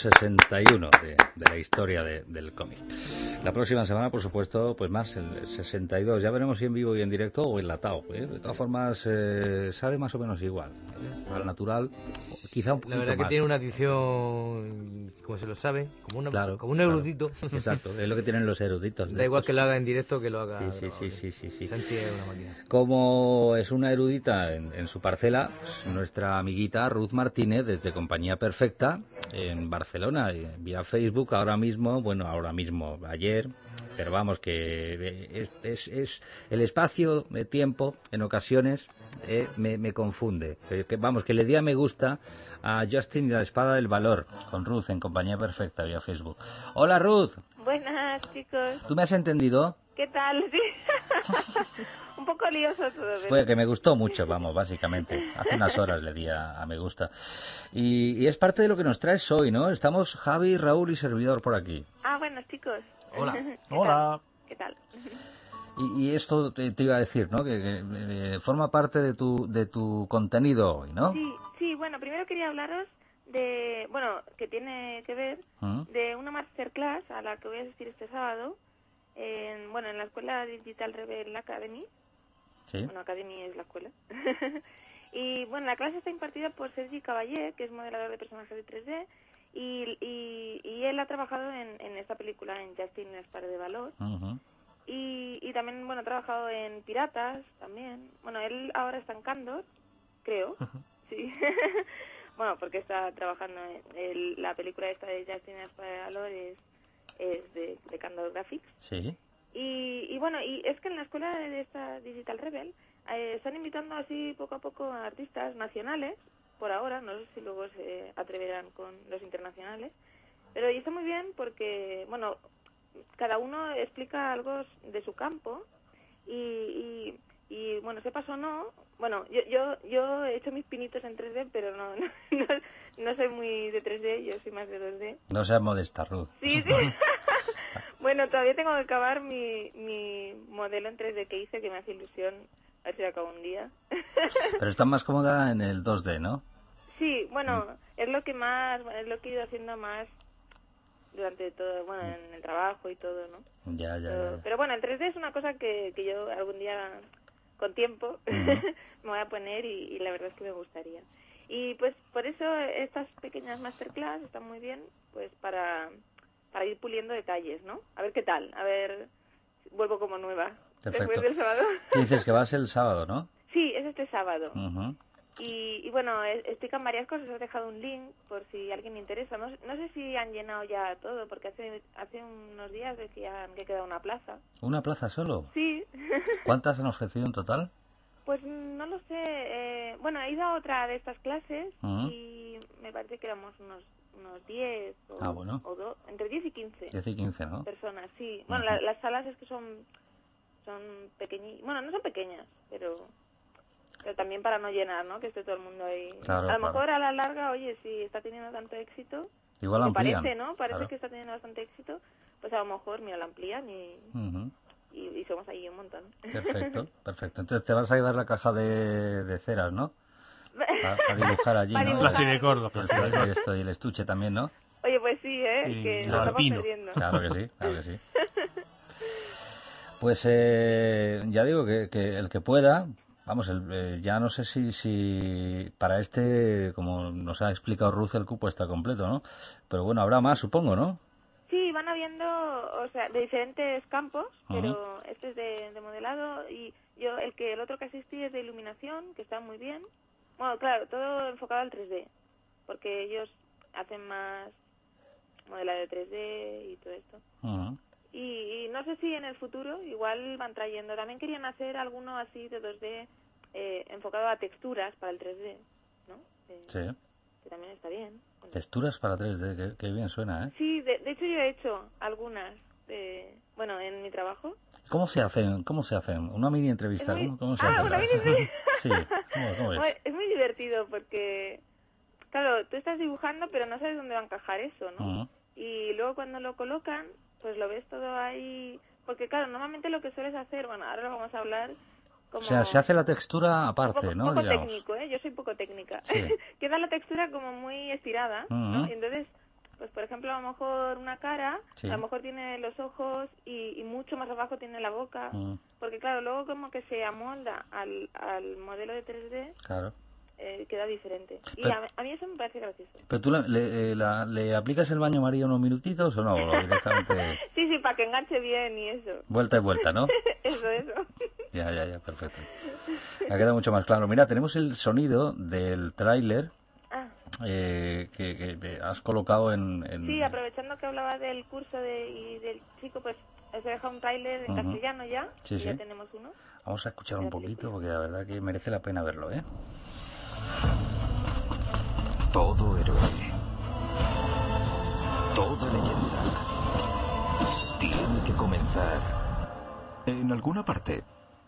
61 de la historia del cómic. La próxima semana, por supuesto, pues más, el 62. Ya veremos si en vivo y en directo o enlatado. De todas formas, sabe más o menos igual. Al natural, quizá un poquito más. La verdad que tiene una edición, como se lo sabe, como un erudito. Claro. Exacto, es lo que tienen los eruditos. Da igual que lo haga en directo que lo haga. Sí. Santi es una máquina. Como es una erudita en su parcela, pues nuestra amiguita Ruth Martínez, desde Compañía Perfecta, en Barcelona, vía Facebook, ayer, pero vamos, que es el espacio de tiempo, en ocasiones, me confunde. Que le di a me gusta a Justin y la Espada del Valor, con Ruth, en Compañía Perfecta, vía Facebook. Hola, Ruth. Buenas, chicos. ¿Tú me has entendido? ¿Qué tal? Sí. Un poco lioso todo. Fue que me gustó mucho, básicamente. Hace unas horas le di a me gusta. Y es parte de lo que nos traes hoy, ¿no? Estamos Javi, Raúl y servidor por aquí. Buenos chicos. Hola. Hola. ¿Qué tal? Y esto te iba a decir, ¿no? Que forma parte de tu contenido hoy, ¿no? Sí, bueno, primero quería hablaros que tiene que ver de una masterclass a la que voy a asistir este sábado en la Escuela Digital Rebel Academy. Sí. Bueno, Academy es la escuela. Y bueno, la clase está impartida por Sergi Caballé, que es modelador de personajes de 3D, y él ha trabajado en esta película, en Justin, la Espada de Valor. Uh-huh. Y también, ha trabajado en Piratas también. Bueno, él ahora está en Candor, creo. Uh-huh. Sí. Bueno, porque está trabajando en la película esta de Justin, la Espada de Valor, es de Candor Graphics. Sí. Y es que en la escuela de esta Digital Rebel están invitando así poco a poco a artistas nacionales, por ahora, no sé si luego se atreverán con los internacionales, pero está muy bien porque, cada uno explica algo de su campo y sepas o no, yo he hecho mis pinitos en 3D, pero no soy muy de 3D, yo soy más de 2D. No seas modesta, Ruth. Sí. Bueno, todavía tengo que acabar mi modelo en 3D que hice, que me hace ilusión, a ver si lo acabo un día. Pero estás más cómoda en el 2D, ¿no? Sí, es lo que he ido haciendo más durante todo, en el trabajo y todo, ¿no? Ya. Pero bueno, el 3D es una cosa que yo algún día, con tiempo, me voy a poner y la verdad es que me gustaría. Y pues por eso estas pequeñas masterclass están muy bien, pues para ir puliendo detalles, ¿no? A ver qué tal, vuelvo como nueva. Perfecto. Después del sábado. ¿Qué dices? Que vas el sábado, ¿no? Sí, es este sábado. Uh-huh. Y explican varias cosas. Os he dejado un link por si a alguien le interesa. No sé si han llenado ya todo, porque hace unos días que queda una plaza. ¿Una plaza solo? Sí. ¿Cuántas han ofrecido en total? Pues no lo sé. Bueno, he ido a otra de estas clases y me parece que éramos unos 10 o entre 10 y 15. 10 y 15, ¿no? Personas, sí. Bueno, las salas es que son pequeñitas. Bueno, no son pequeñas, pero también para no llenar, ¿no? Que esté todo el mundo ahí. Claro, a lo mejor a la larga, oye, si está teniendo tanto éxito... Igual amplían. Parece, ¿no? Parece que está teniendo bastante éxito. Pues a lo mejor, mira, la amplían y somos ahí un montón. Perfecto. Entonces te vas a llevar la caja de ceras, ¿no? Para dibujar allí, ¿no? Plastidecordo. Y el estuche también, ¿no? Oye, pues sí, que lo estamos perdiendo. Claro que sí. Pues ya digo que el que pueda, vamos, ya no sé si para como nos ha explicado Ruth, el cupo está completo, ¿no? Pero bueno, habrá más, supongo, ¿no? Sí, van habiendo, o sea, de diferentes campos, pero este es de modelado y el otro que asistí es de iluminación, que está muy bien. Bueno, claro, todo enfocado al 3D, porque ellos hacen más modelado de 3D y todo esto. Y no sé si en el futuro igual van trayendo, también querían hacer alguno así de 2D enfocado a texturas para el 3D, ¿no? Sí. Que también está bien. Bueno. Texturas para 3D, que bien suena, ¿eh? Sí, de hecho yo he hecho algunas, en mi trabajo. ¿Cómo se hacen? Una mini entrevista. ¿Cómo se hace? ¿Una mini entrevista? Sí, ¿cómo es? Es muy divertido porque, claro, tú estás dibujando pero no sabes dónde va a encajar eso, ¿no? Y luego cuando lo colocan, pues lo ves todo ahí... Porque, claro, normalmente lo que sueles hacer, bueno, ahora lo vamos a hablar... Como... O sea, se hace la textura aparte, ¿no? Poco técnico, ¿eh? Yo soy poco técnica. Sí. Queda la textura como muy estirada, ¿no? Y entonces, pues por ejemplo, a lo mejor una cara, a lo mejor tiene los ojos y mucho más abajo tiene la boca. Porque, claro, luego como que se amolda al modelo de 3D. Claro. Queda diferente. Y a mí eso me parece gracioso. ¿Pero tú le aplicas el baño María unos minutitos o no? ¿O directamente...? Sí, para que enganche bien y eso. Vuelta y vuelta, ¿no? Eso. Ya, perfecto. Me queda mucho más claro. Mira, tenemos el sonido del tráiler que has colocado en... Sí, aprovechando que hablaba del curso y del chico, pues se deja un tráiler en castellano ya. Sí. Ya tenemos uno. Vamos a escuchar un poquito porque la verdad que merece la pena verlo, ¿eh? Todo héroe, toda leyenda tiene que comenzar en alguna parte.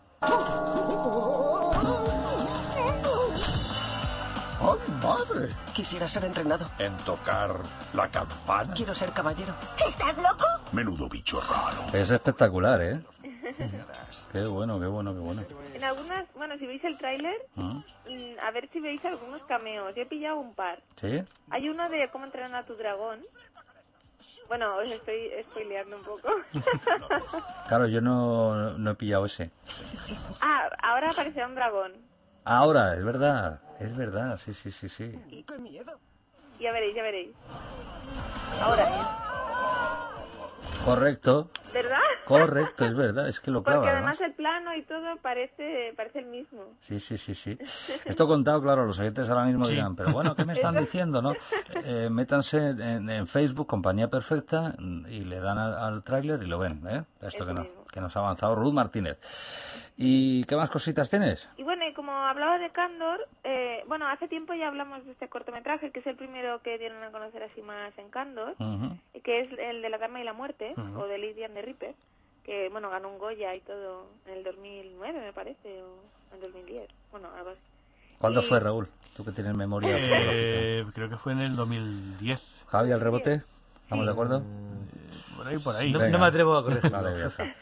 ¡Ay, madre! Quisiera ser entrenado. ¿En tocar la campana? Quiero ser caballero. ¿Estás loco? Menudo bicho raro. Es espectacular, ¿eh? Qué bueno. En algunas, bueno, si veis el tráiler, a ver si veis algunos cameos. Yo he pillado un par. ¿Sí? Hay uno de cómo entrenar a tu dragón. Bueno, os estoy spoileando un poco. Claro, yo no he pillado ese. Ahora aparecerá un dragón. Ahora, es verdad, sí. ¡Qué miedo! Ya veréis. Ahora. Correcto. ¿Verdad? Correcto, es verdad, es que lo clava. Porque además el plano y todo parece el mismo. Sí. Esto contado, claro, los oyentes ahora mismo dirán, pero bueno, ¿qué me están diciendo, no? Métanse en Facebook, Compañía Perfecta, y le dan al tráiler y lo ven, ¿eh? Esto que nos ha avanzado Ruth Martínez. ¿Y qué más cositas tienes? Y bueno, y como hablaba de Candor, bueno, hace tiempo ya hablamos de este cortometraje, que es el primero que dieron a conocer así más en Candor, que es el de La Dama y la Muerte, o de Lady and the Reaper, que, bueno, ganó un Goya y todo en el 2009, me parece, o en 2010, bueno, algo así. ¿Cuándo fue, Raúl? Tú que tienes memoria fotográfica. Creo que fue en el 2010. Javi, al rebote, ¿estamos de acuerdo? Por ahí. No me atrevo a corregirlo. Vale, ya está.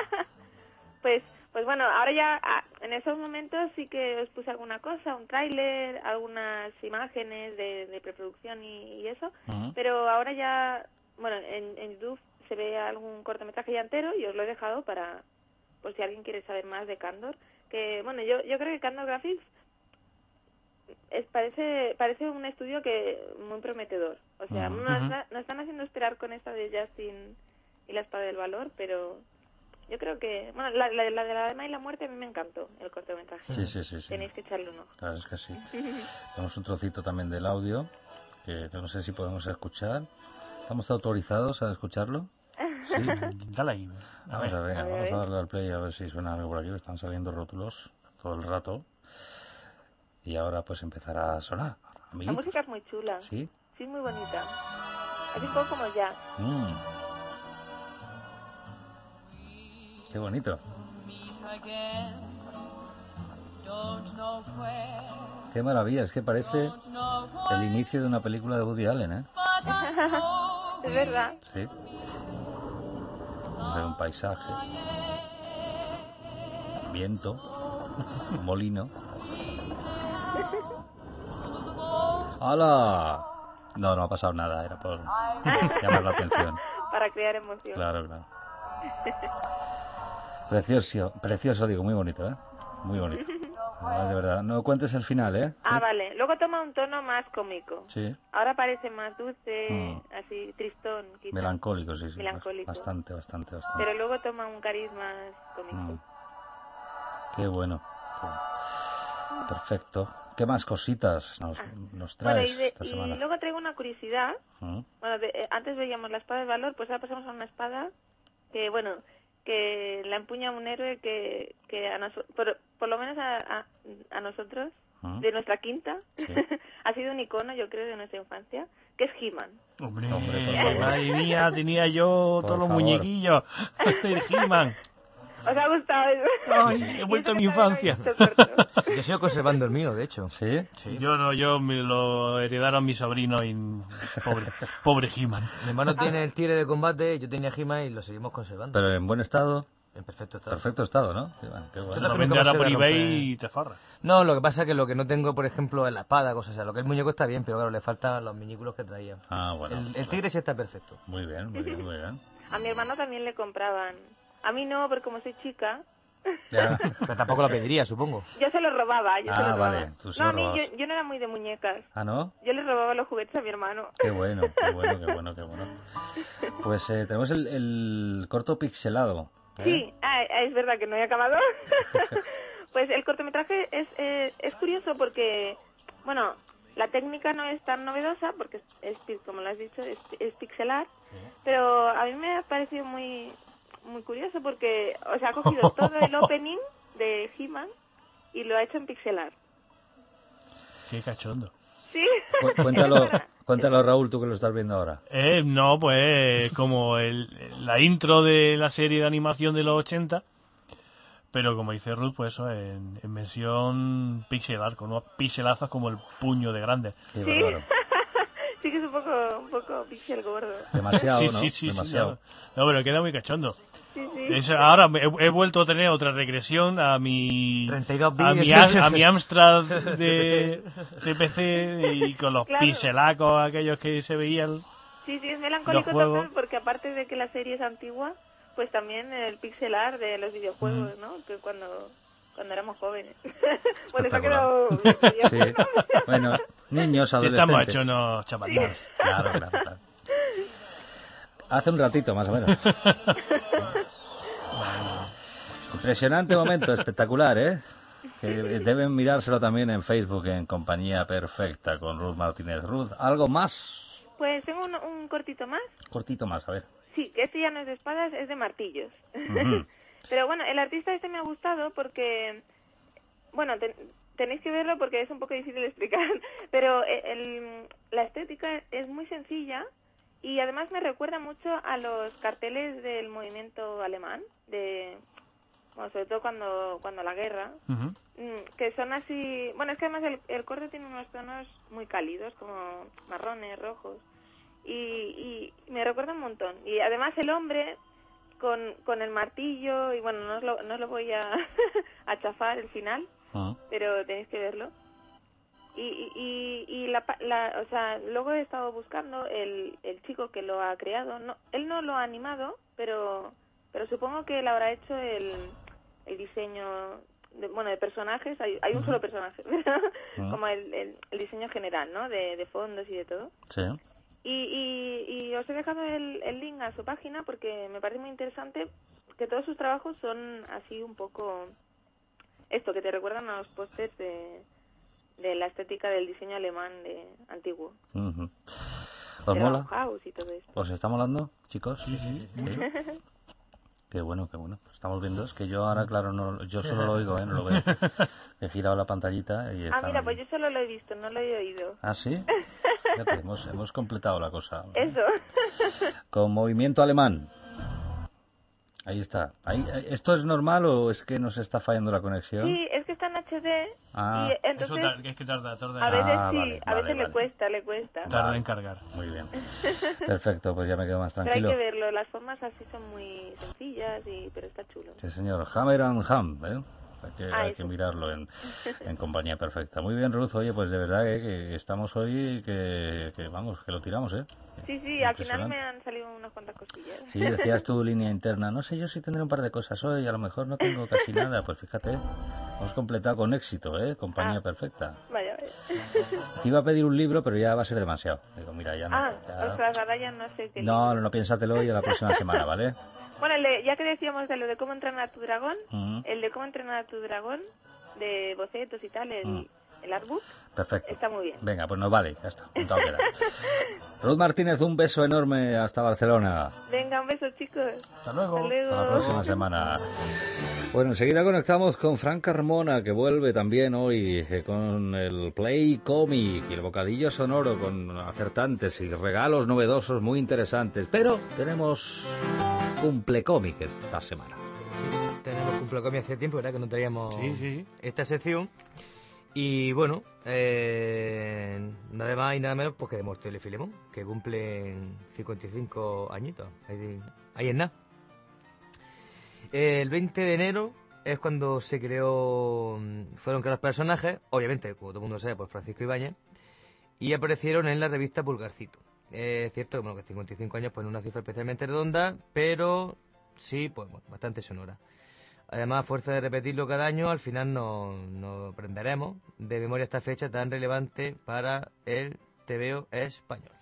Pues bueno, ahora ya en esos momentos sí que os puse alguna cosa, un tráiler, algunas imágenes de preproducción y eso, pero ahora ya, bueno, en YouTube se ve algún cortometraje ya entero y os lo he dejado para, por si alguien quiere saber más de Candor, que bueno, yo creo que Candor Graphics parece un estudio que muy prometedor, o sea, nos están haciendo esperar con esta de Justin y la Espada del Valor, pero... Yo creo que... Bueno, la de la Dama y la Muerte a mí me encantó, el cortometraje. Sí. Tenéis que echarle un ojo. Claro, es que sí. Tenemos un trocito también del audio, que no sé si podemos escuchar. ¿Estamos autorizados a escucharlo? Sí. Dale ahí. Vamos a darle al play a ver si suena algo por aquí. Están saliendo rótulos. todo el rato. Y ahora pues empezará a sonar. La música es muy chula. ¿Sí? Sí, muy bonita. Es un poco como jazz. Qué bonito. Qué maravilla, es que parece el inicio de una película de Woody Allen, ¿eh? Es verdad. Sí. Es un paisaje, viento, un molino. ¡Hala! No ha pasado nada, era por llamar la atención. Para crear emoción. Claro. Precioso, digo, muy bonito, ¿eh? Muy bonito. De verdad, no cuentes el final, ¿eh? Ah, vale. Luego toma un tono más cómico. Sí. Ahora parece más dulce, así, tristón, quizás. Melancólico, sí. Melancólico. Bastante. Pero luego toma un cariz más cómico. Qué bueno. Perfecto. ¿Qué más cositas nos traes esta semana? Y luego traigo una curiosidad. Bueno, antes veíamos la espada del valor, pues ahora pasamos a una espada que, bueno, que la empuña un héroe que por lo menos a nosotros, de nuestra quinta, ¿sí? Ha sido un icono, yo creo, de nuestra infancia, que es He-Man. Hombre, madre mía, tenía yo todos los muñequillos de He-Man. ¿Os ha gustado eso? Ay, he vuelto a mi infancia. Yo sigo conservando el mío, de hecho. ¿Sí? Yo me lo heredaron mis sobrinos y pobre He-Man. Mi hermano tiene el tigre de combate, yo tenía He-Man y lo seguimos conservando. Pero en buen estado. En perfecto estado. Perfecto estado, ¿no? Sí, bueno, qué bueno. Te lo vende ahora por eBay y te farra. No, lo que pasa es que lo que no tengo, por ejemplo, es la espada, cosas así. Lo que el muñeco está bien, pero claro, le faltan los miñículos que traía. Ah, bueno. El tigre sí está perfecto. Muy bien. A mi hermano también le compraban. A mí no, porque como soy chica... Ya. Pero tampoco lo pediría, supongo. Yo se lo robaba, vale. Tú se no, lo robabas. yo no era muy de muñecas. ¿Ah, no? Yo le robaba los juguetes a mi hermano. Qué bueno. Pues tenemos el corto pixelado. Sí, es verdad que no he acabado. Pues el cortometraje es curioso porque, bueno, la técnica no es tan novedosa porque es como lo has dicho, es pixelar, pero a mí me ha parecido muy curioso porque, o sea, ha cogido todo el opening de He-Man y lo ha hecho en pixelar. Qué cachondo. Sí. Cuéntalo, Raúl, tú que lo estás viendo ahora. No, pues como la intro de la serie de animación de los 80, pero como dice Ruth, pues eso, en versión pixelar, con unos pixelazos como el puño de grande. Sí, bárbaro. Sí que es un poco pixel gordo. Demasiado, ¿no? Sí, demasiado. No, pero queda muy cachondo. Sí. Ahora he vuelto a tener otra regresión a mi 32 a mi Amstrad de PC y con los pixelacos aquellos que se veían. Sí, es melancólico también porque aparte de que la serie es antigua, pues también el pixelar de los videojuegos, ¿no? Que cuando éramos jóvenes. Bueno, se ha quedado... Sí, bueno, niños, adolescentes. Estamos hechos unos chavales. Sí. Claro. Hace un ratito, más o menos. Impresionante momento, espectacular, ¿eh? Que deben mirárselo también en Facebook, en Compañía Perfecta, con Ruth Martínez. Ruth, ¿algo más? Pues tengo un cortito más. Cortito más, a ver. Sí, que este ya no es de espadas, es de martillos. Pero bueno, el artista este me ha gustado porque... Bueno, tenéis que verlo porque es un poco difícil de explicar, pero la estética es muy sencilla y además me recuerda mucho a los carteles del movimiento alemán, sobre todo cuando la guerra, que son así... Bueno, es que además el corte tiene unos tonos muy cálidos, como marrones, rojos, y me recuerda un montón. Y además el hombre... Con el martillo, y bueno, no os lo voy a chafar el final, pero tenéis que verlo. Y o sea, luego he estado buscando el chico que lo ha creado. No, él no lo ha animado, pero supongo que él habrá hecho el diseño de personajes. Hay un solo personaje, como el diseño general, ¿no? De fondos y de todo. Sí. Y os he dejado el link a su página porque me parece muy interesante que todos sus trabajos son así un poco esto, que te recuerdan a los pósters de la estética del diseño alemán antiguo. ¿Os mola? Bauhaus y todo esto. ¿Os está molando, chicos? Sí, mucho. Qué bueno. Estamos viendo, es que yo ahora, claro, no, yo solo lo oigo, no lo veo. He girado la pantallita y está... mira, pues yo solo lo he visto, no lo he oído. ¿Ah, sí? Fíjate, hemos completado la cosa. Eso. Con movimiento alemán. Ahí está. ¿Esto es normal o es que nos está fallando la conexión? Sí, es que está en HD. Y entonces... Eso es que tarda. A veces sí, a veces le cuesta. Tarda en cargar. Muy bien. Perfecto, pues ya me quedo más tranquilo. Pero hay que verlo, las formas así son muy sencillas, pero está chulo. Sí, señor. Hammer and Ham, ¿eh? Hay que mirarlo en compañía perfecta. Muy bien, Ruth. Oye, pues de verdad que estamos hoy que vamos, que lo tiramos, ¿eh? Sí, al final me han salido unas cuantas cosillas. Sí, decías tu línea interna. No sé yo si tendré un par de cosas hoy, a lo mejor no tengo casi nada. Pues fíjate, hemos completado con éxito, ¿eh? Compañía perfecta. Vaya. Te iba a pedir un libro, pero ya va a ser demasiado. Digo, mira, ya no. Ostras, ahora ya no sé qué No, piénsatelo y a la próxima semana, ¿vale? Bueno, ya que decíamos de lo de cómo entrenar a tu dragón, el de cómo entrenar a tu dragón, de bocetos y tal, el artbook, perfecto. Está muy bien. Venga, pues nos vale, ya está, apuntado queda. Ruth Martínez, un beso enorme hasta Barcelona. Venga, un beso, chicos. Hasta luego. Hasta la próxima semana. Bueno, enseguida conectamos con Fran Carmona, que vuelve también hoy con el Play Comic y el bocadillo sonoro con acertantes y regalos novedosos muy interesantes. Pero tenemos Cumple Cómic esta semana. Sí, tenemos Cumple Cómic hace tiempo, ¿verdad? Que no teníamos esta sección. Y bueno, nada más y nada menos pues que de Mortadelo y Filemón, que cumplen 55 añitos. Ahí es nada. El 20 de enero es cuando fueron creados personajes, obviamente, como todo el mundo sabe, por Francisco Ibáñez, y aparecieron en la revista Pulgarcito. Es cierto que 55 años pues no es una cifra especialmente redonda, pero sí, pues bueno, bastante sonora. Además, a fuerza de repetirlo cada año, al final nos aprenderemos de memoria esta fecha tan relevante para el TVO español.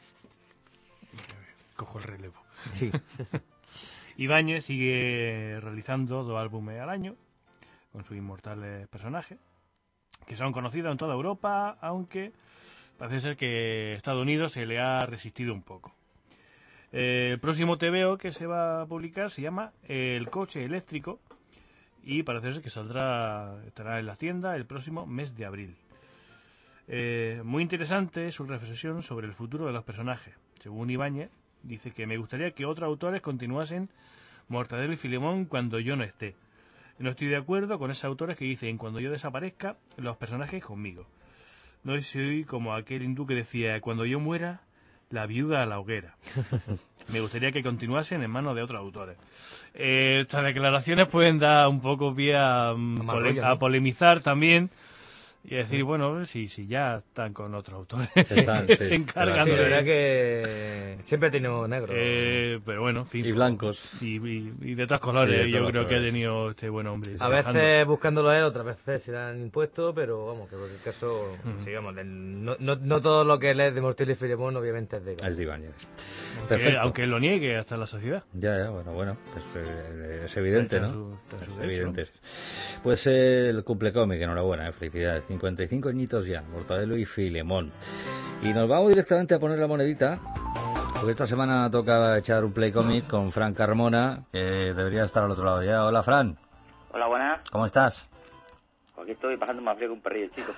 Cojo el relevo. Sí. Ibáñez sigue realizando 2 álbumes al año con sus inmortales personajes, que son conocidos en toda Europa, aunque parece ser que Estados Unidos se le ha resistido un poco. El próximo TVO que se va a publicar se llama El coche eléctrico y parece ser que estará en las tiendas el próximo mes de abril. Muy interesante su reflexión sobre el futuro de los personajes. Según Ibáñez, dice que me gustaría que otros autores continuasen Mortadelo y Filemón cuando yo no esté. No estoy de acuerdo con esos autores que dicen cuando yo desaparezca, los personajes conmigo. No soy como aquel hindú que decía cuando yo muera, la viuda a la hoguera. Me gustaría que continuasen en manos de otros autores. Estas declaraciones pueden dar un poco pie a polemizar también. Y decir, bueno, si ya están con otros autores, se encargan de... Sí, la verdad que siempre ha tenido negro. Pero bueno, en fin. Y blancos. Y de todos colores, sí, yo creo que ha tenido este buen hombre. A veces buscándolo a él, otras veces se le han impuesto, pero vamos, que en cualquier caso, sigamos, no todo lo que lees de Mortadelo y Filemón obviamente es de Ibáñez. Es de Ibáñez. Perfecto. Aunque lo niegue hasta la sociedad. Ya, bueno, pues es evidente, ¿no? Es evidente. Pues el Cumple Cómic, enhorabuena, felicidades. 55 añitos ya, Mortadelo y Filemón. Y nos vamos directamente a poner la monedita, porque esta semana toca echar un Play Comic con Fran Carmona, que debería estar al otro lado ya. Hola, Fran. Hola, buenas. ¿Cómo estás? Aquí estoy pasando más frío que un perrillo, chico.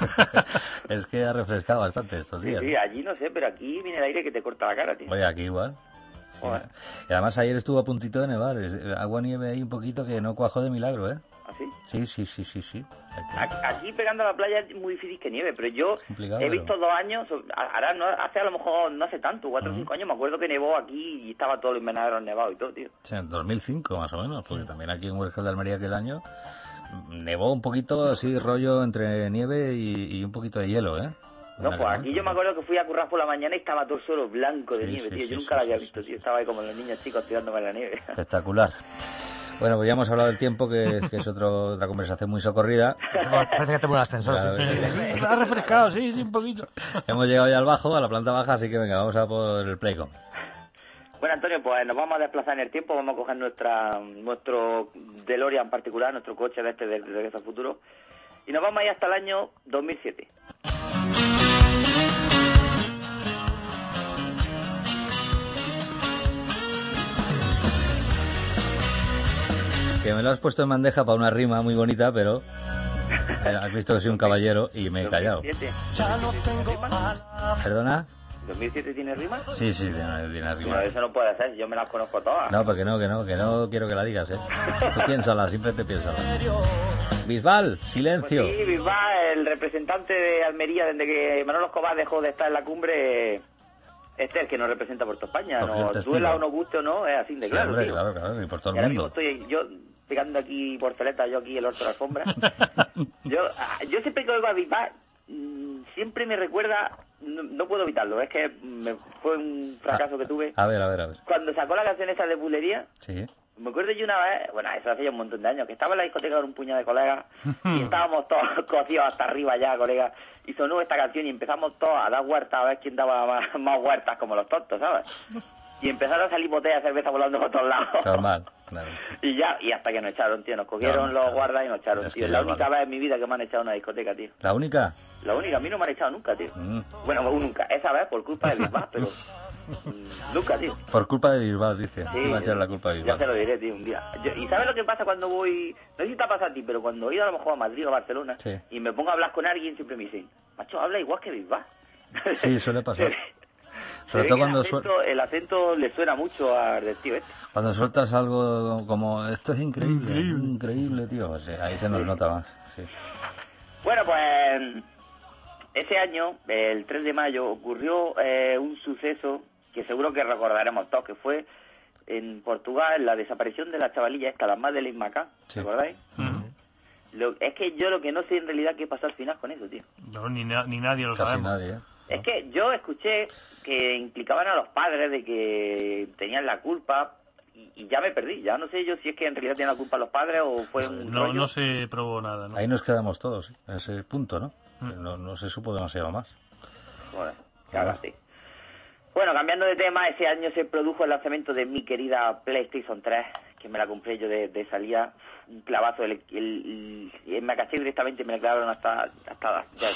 Es que ha refrescado bastante estos días. Sí, allí no sé, pero aquí viene el aire que te corta la cara, tío. Oye, aquí igual. Joder. Y además ayer estuvo a puntito de nevar, agua-nieve ahí un poquito que no cuajó de milagro, ¿eh? ¿Ah, sí? Sí. Aquí pegando a la playa es muy difícil que nieve, pero yo he visto 2 años, ahora no, hace a lo mejor no hace tanto, 4 o 5 años, me acuerdo que nevó aquí y estaba todo el invernadero nevado y todo, tío. Sí, en 2005 más o menos, porque también aquí en Huercal de Almería aquel año nevó un poquito así, rollo entre nieve y un poquito de hielo, ¿eh? No, pues aquí yo me acuerdo que fui a currar por la mañana y estaba todo el suelo blanco de nieve, tío. Yo nunca lo había visto, tío. Estaba ahí como los niños chicos tirándome en la nieve. Espectacular. Bueno, pues ya hemos hablado del tiempo, que es otra conversación muy socorrida. Parece que tengo un ascensor. Claro, sí. Está refrescado, sí, un poquito. Hemos llegado ya al bajo, a la planta baja, así que venga, vamos a por el Play Comic. Bueno, Antonio, pues nos vamos a desplazar en el tiempo, vamos a coger nuestro DeLorean particular, nuestro coche de Regreso al Futuro, y nos vamos a ir hasta el año 2007. Que me lo has puesto en bandeja para una rima muy bonita, pero has visto que soy un caballero y me he callado. ¿Perdona? ¿2007 tiene rima? Sí, tiene rima. Pero eso no puede ser, yo me las conozco todas. No, porque no quiero que la digas, ¿eh? Tú piénsala, siempre te piénsala. Bisbal, silencio. Pues sí, Bisbal, el representante de Almería, desde que Manolo Escobar dejó de estar en la cumbre, este es el que nos representa por toda España. Nos duela o nos guste o no, es así de claro. Hombre, claro, y por todo el mundo. Estoy yo pegando aquí porceleta, yo aquí el orto de la alfombra. yo siempre que oigo a Bisbal, siempre me recuerda, no puedo evitarlo, es que fue un fracaso que tuve. A ver. Cuando sacó la canción esa de Bulería, sí. Me acuerdo yo una vez, bueno, eso hace ya un montón de años, que estaba en la discoteca con un puñado de colegas y estábamos todos cocidos hasta arriba ya, colegas, y sonó esta canción y empezamos todos a dar huertas a ver quién daba más huertas como los tontos, ¿sabes? Y empezaron a salir botellas de cerveza volando por todos lados. Normal, claro. Y hasta que nos echaron, tío, nos cogieron los guardas y nos echaron, tío. Es la única vez en mi vida que me han echado a una discoteca, tío. ¿La única? La única, a mí no me han echado nunca, tío. Bueno, nunca, esa vez por culpa de Bisbal, pero... nunca, tío. Por culpa de Bisbal, dice. Sí, va a ser la culpa de Bisbal. Ya te lo diré, tío, un día. ¿Y sabes lo que pasa cuando voy? No sé si te ha pasado a ti, pero cuando he ido a lo mejor a Madrid o a Barcelona y me pongo a hablar con alguien, siempre me dicen, macho, habla igual que Bisbal. Sí, suele pasar. Sobre todo cuando el acento le suena mucho al tío este. Cuando sueltas algo como, esto es increíble, tío. O sea, ahí se nos nota más. Sí. Bueno, pues... ese año, el 3 de mayo, ocurrió un suceso que seguro que recordaremos todos, que fue en Portugal la desaparición de la chavalilla esta, la Madeleine McCann, ¿te acordáis? Es que yo lo que no sé en realidad qué pasó al final con eso, tío. No, ni nadie lo sabe. Casi nadie, Es que yo escuché que implicaban a los padres de que tenían la culpa y ya me perdí. Ya no sé yo si es que en realidad tienen la culpa los padres o fue un rollo. No se probó nada, ¿no? Ahí nos quedamos todos, en ese punto, ¿no? No se supo demasiado más. Bueno, cagaste. Bueno, cambiando de tema, ese año se produjo el lanzamiento de mi querida PlayStation 3, que me la compré yo de salida, un clavazo, me caché directamente y me la clavaron hasta ya,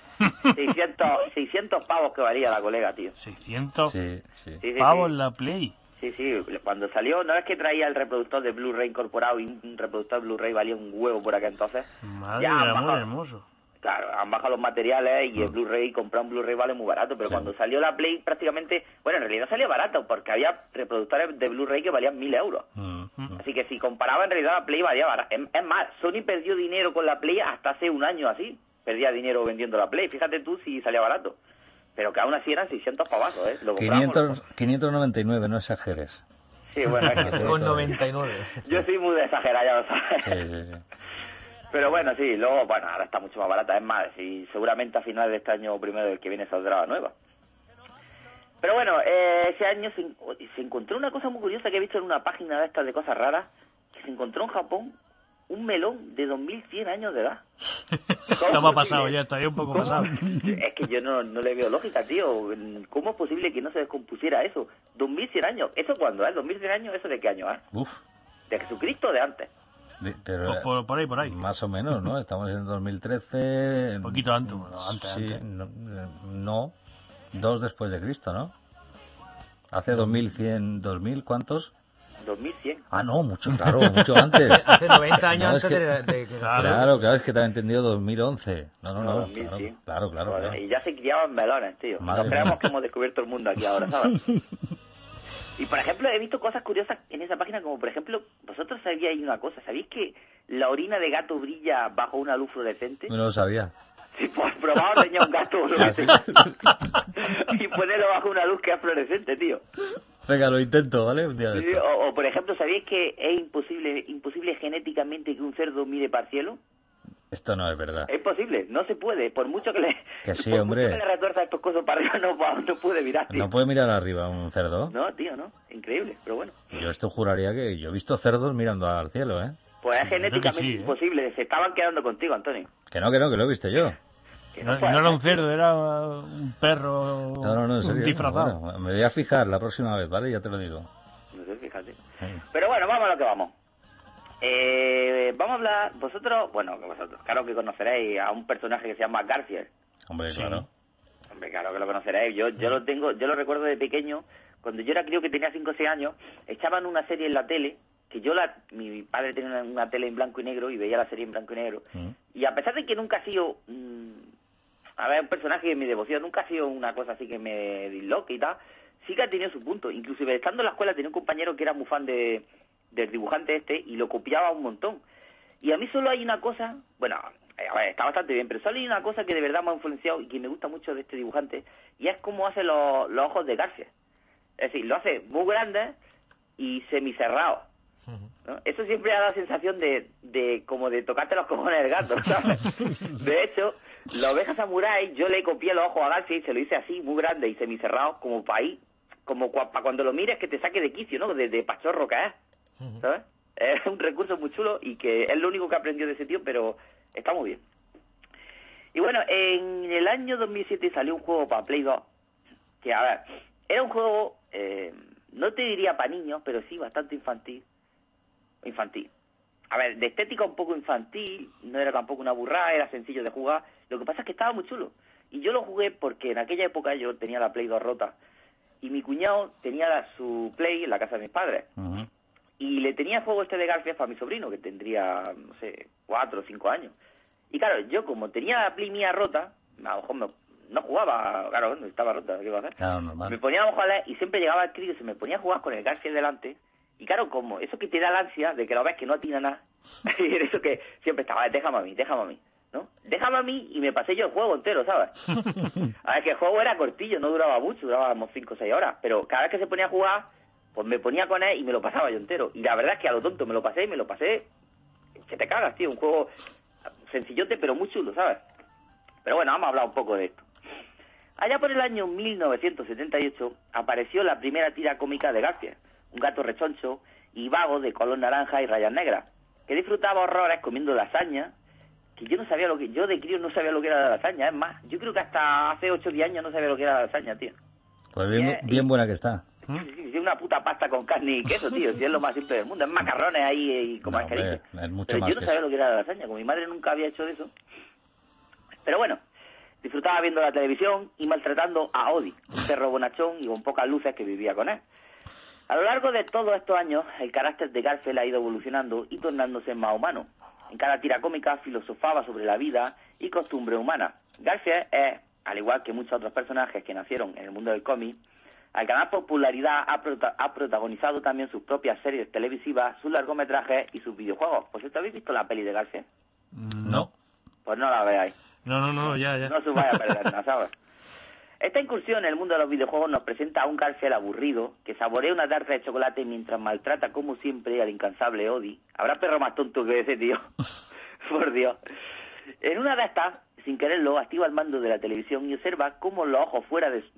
600 pavos que valía la colega, tío. 600 sí. pavos la Play. Sí, cuando salió, no es que traía el reproductor de Blu-ray incorporado y un reproductor Blu-ray valía un huevo por aquel entonces. Madre del amor hermoso. Claro, han bajado los materiales y el Blu-ray, comprar un Blu-ray vale muy barato, pero cuando salió la Play prácticamente, bueno, en realidad salía barato porque había reproductores de Blu-ray que valían 1.000 euros. Así que si comparaba, en realidad la Play valía barato. Es más, Sony perdió dinero con la Play hasta hace un año así, perdía dinero vendiendo la Play, fíjate tú si salía barato. Pero que aún así eran 600 pavazos, ¿eh? 599, no exageres. Sí, bueno, es que con 99. Yo soy muy exagerado, ya lo sabes. Sí. Pero bueno, sí, luego, bueno, ahora está mucho más barata, es más, y seguramente a finales de este año o primero del que viene saldrá la nueva. Pero bueno, ese año se encontró una cosa muy curiosa que he visto en una página de estas de cosas raras, que se encontró en Japón un melón de 2100 años de edad. No me ha pasado ya, estaría un poco pasado. Es que yo no le veo lógica, tío. ¿Cómo es posible que no se descompusiera eso? 2100 años, ¿eso cuándo es? 2100 años, ¿eso de qué año es? ¿De Jesucristo o de antes? Pero por ahí. Más o menos, ¿no? Estamos en 2013. Un poquito antes, antes. Sí, no. 2 después de Cristo, ¿no? Hace 2100, 2000, ¿cuántos? 2100. Ah, no, mucho antes. Hace 90 años no, antes de que... Claro, es que te había entendido 2011. No. 2100. Claro. Y ya se criaban melones, tío. Nos creemos que hemos descubierto el mundo aquí ahora, ¿sabes? Y, por ejemplo, he visto cosas curiosas en esa página, como, por ejemplo, vosotros sabíais una cosa. ¿Sabéis que la orina de gato brilla bajo una luz fluorescente? No lo sabía. Sí, pues probado tenía un gato y ponerlo bajo una luz que es fluorescente, tío. Venga, lo intento, ¿vale? Un día de esto. O, por ejemplo, ¿sabéis que es imposible genéticamente que un cerdo mire para el cielo? Esto no es verdad. Es posible, no se puede, por mucho que le... Que sí, por hombre. mucho que le retuerza estos cosas para arriba, no puede mirar, tío. ¿No puede mirar arriba un cerdo? No, tío, no. Increíble, pero bueno. Yo esto juraría que yo he visto cerdos mirando al cielo, ¿eh? Pues es genéticamente imposible. Se estaban quedando contigo, Antonio. Que no, lo he visto yo. No era un cerdo, era un perro en serio, disfrazado. Bueno, me voy a fijar la próxima vez, ¿vale? Ya te lo digo. No sé, fíjate. Pero bueno, vamos a lo que vamos. Vamos a hablar, vosotros, claro que conoceréis a un personaje que se llama Garfield. Hombre, sí. Claro. Hombre, claro que lo conoceréis. Yo lo recuerdo de pequeño, cuando yo era, creo que tenía 5 o 6 años, echaban una serie en la tele que mi padre tenía una tele en blanco y negro y veía la serie en blanco y negro. Y a pesar de que nunca ha sido, un personaje de mi devoción, nunca ha sido una cosa así que me disloque y tal, sí que ha tenido su punto. Inclusive estando en la escuela tenía un compañero que era muy fan del dibujante y lo copiaba un montón. Y a mí solo hay una cosa, bueno, a ver, está bastante bien, pero solo hay una cosa que de verdad me ha influenciado y que me gusta mucho de este dibujante, y es cómo hace los ojos de Garfield. Es decir, lo hace muy grandes y semicerrados, ¿no? Eso siempre da la sensación de como de tocarte los cojones del gato, ¿sabes? De hecho, la oveja samurái, yo le copié los ojos a Garfield y se lo hice así, muy grande y semicerrados, como para ahí, como para cuando lo mires que te saque de quicio, ¿no? De pachorro que es, ¿sabes? Es un recurso muy chulo y que es lo único que aprendió de ese tío, pero está muy bien. Y bueno, en el año 2007 salió un juego para Play 2, que a ver, era un juego, no te diría para niños, pero sí bastante infantil. A ver, de estética un poco infantil, no era tampoco una burrada, era sencillo de jugar. Lo que pasa es que estaba muy chulo. Y yo lo jugué porque en aquella época yo tenía la Play 2 rota. Y mi cuñado tenía su Play en la casa de mis padres. Y le tenía juego de Garfield para mi sobrino, que tendría, no sé, 4 o 5 años. Y claro, yo como tenía la Play mía rota, a lo mejor no jugaba, claro, no estaba rota, ¿qué iba a hacer? Claro, normal. Me ponía a jugar y siempre llegaba el crío y se me ponía a jugar con el Garfield delante. Y claro, como eso que te da la ansia de que lo ves que no atina nada, y eso que siempre estaba, déjame a mí, ¿no? Déjame a mí, y me pasé yo el juego entero, ¿sabes? A ver, que el juego era cortillo, no duraba mucho, duraba como 5 o 6 horas, pero cada vez que se ponía a jugar, pues me ponía con él y me lo pasaba yo entero. Y la verdad es que a lo tonto me lo pasé que te cagas, tío, un juego sencillote pero muy chulo, ¿sabes? Pero bueno, vamos a hablar un poco de esto. Allá por el año 1978 apareció la primera tira cómica de Garfield, un gato rechoncho y vago de color naranja y rayas negras, que disfrutaba horrores comiendo lasaña, que yo de crío no sabía lo que era la lasaña. Es más, yo creo que hasta hace 8 o 10 años no sabía lo que era la lasaña, tío. Pues bien buena que está. Sí, es una puta pasta con carne y queso, tío, si es lo más simple del mundo, es macarrones ahí y como es cariño. Pero yo no sabía lo que era la lasaña, como mi madre nunca había hecho eso. Pero bueno, disfrutaba viendo la televisión y maltratando a Odie, un perro bonachón y con pocas luces que vivía con él. A lo largo de todos estos años, el carácter de Garfield ha ido evolucionando y tornándose más humano. En cada tira cómica filosofaba sobre la vida y costumbre humana. Garfield es, al igual que muchos otros personajes que nacieron en el mundo del cómic, al ganar popularidad ha protagonizado también sus propias series televisivas, sus largometrajes y sus videojuegos. ¿Por cierto habéis visto la peli de Garfield? No. Pues no la veáis. No, ya. No se os vaya a perder nada, ¿sabes? Esta incursión en el mundo de los videojuegos nos presenta a un Garfield aburrido que saborea una tarta de chocolate mientras maltrata como siempre al incansable Odie. ¿Habrá perro más tonto que ese, tío? Por Dios. En una de estas, sin quererlo, activa el mando de la televisión y observa cómo con los ojos fuera de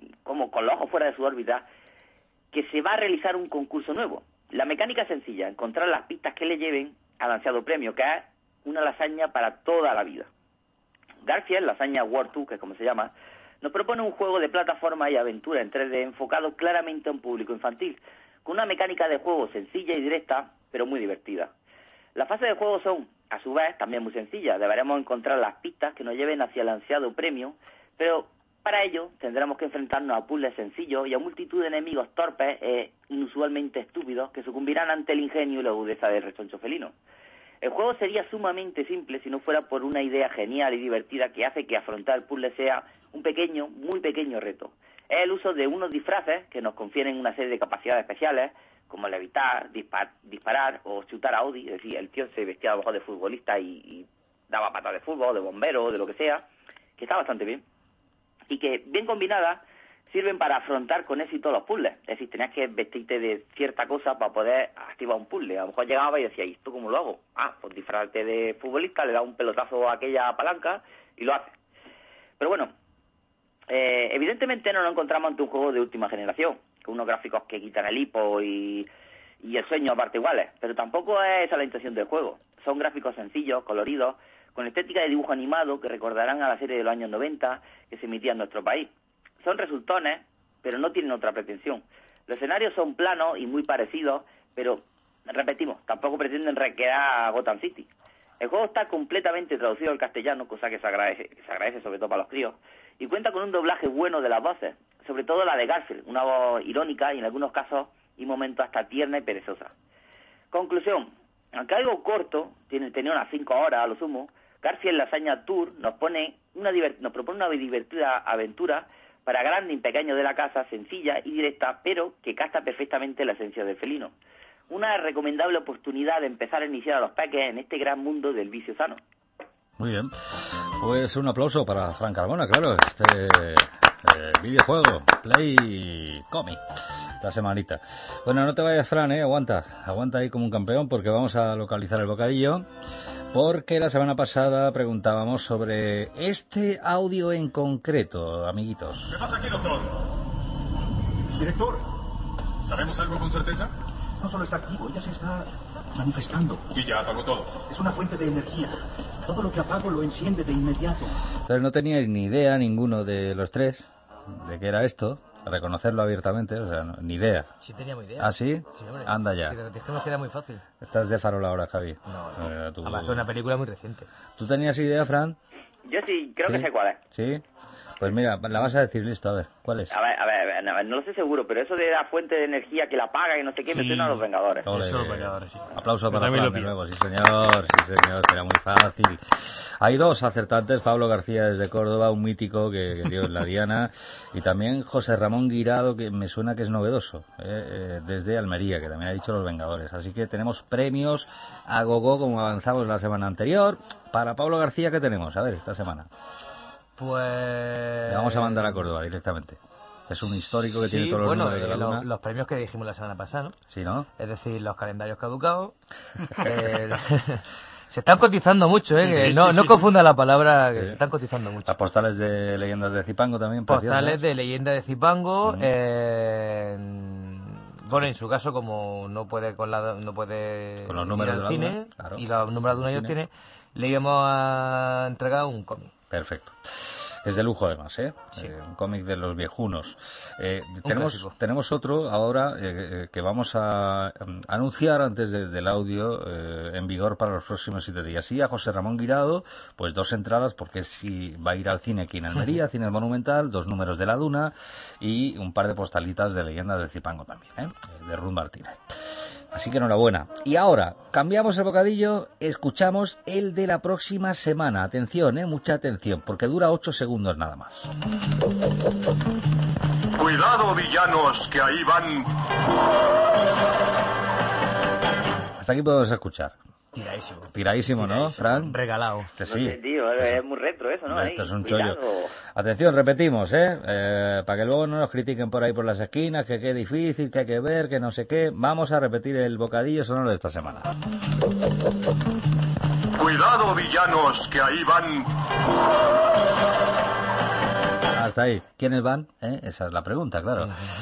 su órbita, que se va a realizar un concurso nuevo. La mecánica es sencilla, encontrar las pistas que le lleven al ansiado premio, que es una lasaña para toda la vida. Garfield, Lasaña World 2, que es como se llama, nos propone un juego de plataforma y aventura en 3D enfocado claramente a un público infantil, con una mecánica de juego sencilla y directa, pero muy divertida. Las fases de juego son, a su vez, también muy sencillas. Deberemos encontrar las pistas que nos lleven hacia el ansiado premio, pero para ello tendremos que enfrentarnos a puzzles sencillos y a multitud de enemigos torpes e inusualmente estúpidos que sucumbirán ante el ingenio y la agudeza del rechoncho felino. El juego sería sumamente simple si no fuera por una idea genial y divertida que hace que afrontar el puzzle sea un pequeño, muy pequeño reto. Es el uso de unos disfraces que nos confieren una serie de capacidades especiales, como levitar, disparar o chutar a Odie. Es decir, el tío se vestía a lo mejor de futbolista y daba patas de fútbol, de bombero, de lo que sea, que está bastante bien. Y que, bien combinadas, sirven para afrontar con éxito los puzzles. Es decir, tenías que vestirte de cierta cosa para poder activar un puzzle. A lo mejor llegaba y decía, ¿y esto cómo lo hago? Pues disfrazarte de futbolista, le das un pelotazo a aquella palanca y lo haces. Pero bueno, evidentemente no nos encontramos ante un juego de última generación, con unos gráficos que quitan el hipo y el sueño aparte iguales, pero tampoco es esa la intención del juego. Son gráficos sencillos, coloridos, con estética de dibujo animado que recordarán a la serie de los años 90 que se emitía en nuestro país. Son resultones, pero no tienen otra pretensión. Los escenarios son planos y muy parecidos, pero, repetimos, tampoco pretenden recrear Gotham City. El juego está completamente traducido al castellano, cosa que se agradece sobre todo para los críos, y cuenta con un doblaje bueno de las voces, sobre todo la de Garfield, una voz irónica y en algunos casos y momentos hasta tierna y perezosa. Conclusión, aunque algo corto, tenía unas 5 horas a lo sumo, García en Lasaña Tour nos propone una divertida aventura para grande y pequeño de la casa, sencilla y directa, pero que capta perfectamente la esencia del felino. Una recomendable oportunidad de empezar a iniciar a los peques en este gran mundo del vicio sano. Muy bien, pues un aplauso para Fran Carmona, claro, videojuego, Play Comic, esta semanita. Bueno, no te vayas, Fran, aguanta ahí como un campeón, porque vamos a localizar el bocadillo, porque la semana pasada preguntábamos sobre este audio en concreto, amiguitos. ¿Qué pasa aquí, doctor? Director, ¿sabemos algo con certeza? No solo está activo, ella se está manifestando. Y ya apagó todo. Es una fuente de energía. Todo lo que apago lo enciende de inmediato. Entonces no teníais ni idea, ninguno de los tres, de qué era esto, a reconocerlo abiertamente, o sea, ni idea. Sí teníamos idea. ¿Ah, sí? Sí, hombre. Anda ya. Si te dijimos que era muy fácil. Estás de farol ahora, Javi. No. Tú... Además, es una película muy reciente. ¿Tú tenías idea, Fran? Yo sí, creo que sé cuál es. ¿Sí? Pues mira, la vas a decir, listo, a ver, ¿cuál es? A ver, no lo sé seguro, pero eso de la fuente de energía que la apaga y no sé qué, me suena a los Vengadores. Eso, los Vengadores, sí. Aplauso para Fran de nuevo, sí señor, que era muy fácil. Hay dos acertantes, Pablo García desde Córdoba, un mítico que dio en la Diana, y también José Ramón Guirado, que me suena que es novedoso, desde Almería, que también ha dicho los Vengadores. Así que tenemos premios a gogo, como avanzamos la semana anterior. Para Pablo García, ¿qué tenemos? A ver, esta semana. Pues... Le vamos a mandar a Córdoba directamente. Es un histórico que tiene todos los números de la luna. Los premios que dijimos la semana pasada, ¿no? Sí, ¿no? Es decir, los calendarios caducados. Se están cotizando mucho, ¿eh? No confunda la palabra, que se están cotizando mucho. Las postales de leyendas de Zipango también. Postales de leyenda de Zipango. Bueno, en su caso, como no puede con los números ir al de cine, luna, claro. Y los números de una ellos tiene, le íbamos a entregar un cómic. Perfecto. Es de lujo además, Sí. Un cómic de los viejunos. Clásico. Tenemos otro ahora que vamos a anunciar antes del audio en vigor para los próximos 7 días. Y a José Ramón Guirado, pues 2 entradas, porque si va a ir al cine aquí en Almería, Cine Monumental, 2 números de La Duna y un par de postalitas de leyendas de Zipango también, de Ruth Martínez. Así que enhorabuena. Y ahora, cambiamos el bocadillo, escuchamos el de la próxima semana. Atención, mucha atención, porque dura 8 segundos nada más. Cuidado, villanos, que ahí van. Hasta aquí podemos escuchar. Tiradísimo, ¿no, Fran? Regalado. Sí. No sé, tío, es muy retro eso, ¿no? Esto es un Cuidado. chollo. Atención, repetimos, para que luego no nos critiquen por ahí por las esquinas, que qué difícil, que hay que ver, que no sé qué. Vamos a repetir el bocadillo sonoro de esta semana. Cuidado, villanos, que ahí van. Hasta ahí. ¿Quiénes van? Esa es la pregunta, claro.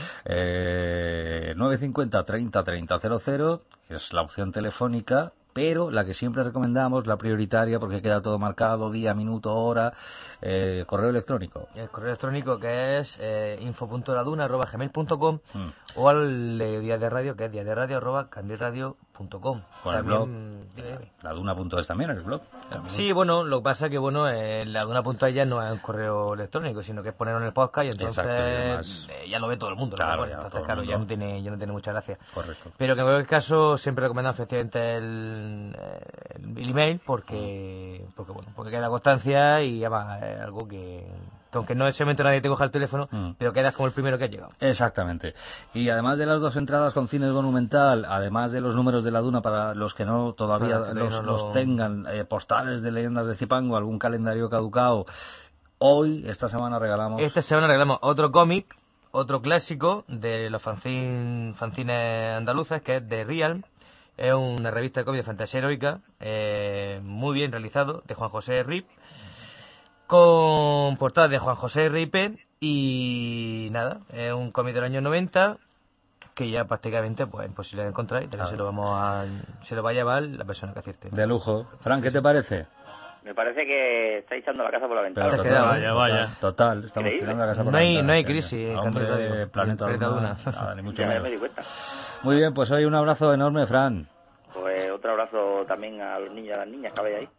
950 30 30 00 es la opción telefónica, pero la que siempre recomendamos, la prioritaria, porque queda todo marcado, día, minuto, hora, correo electrónico. El correo electrónico, que es info.laduna@gmail.com o al de Días de Radio, que es diasderadio@candelradio.com. Con el blog, laduna.es también, el blog. Sí, bueno, lo que pasa es que, laduna.es ya no es un correo electrónico, sino que es ponerlo en el podcast y entonces ya lo ve todo el mundo. Claro, entonces, claro, ya no tiene mucha gracia. Correcto. Pero que en cualquier caso siempre recomendamos efectivamente el email porque queda constancia y además es algo que aunque no ese momento nadie te coja el teléfono, pero quedas como el primero que ha llegado. Exactamente. Y además de las 2 entradas con Cines Monumental, además de los números de La Duna para los que no todavía los tengan, postales de leyendas de Zipango, algún calendario caducado, esta semana regalamos otro cómic, otro clásico de los fanzines andaluces, que es de Real. Es una revista de cómic de fantasía heroica, muy bien realizado, de Juan José Rip, con portada de Juan José Ripe, y nada, es un cómic del año 90 que ya prácticamente pues es imposible de encontrar y también se lo va a llevar la persona que acierte. De lujo. Fran, ¿qué te parece? Me parece que está echando la casa por la ventana. Pero vaya. Total, estamos tirando la casa por la ventana. No hay crisis en Hombre, Planeta Duna. Ni mucho menos. Me di cuenta. Muy bien, pues hoy un abrazo enorme, Fran. Pues otro abrazo también a los niños y a las niñas que habéis ahí.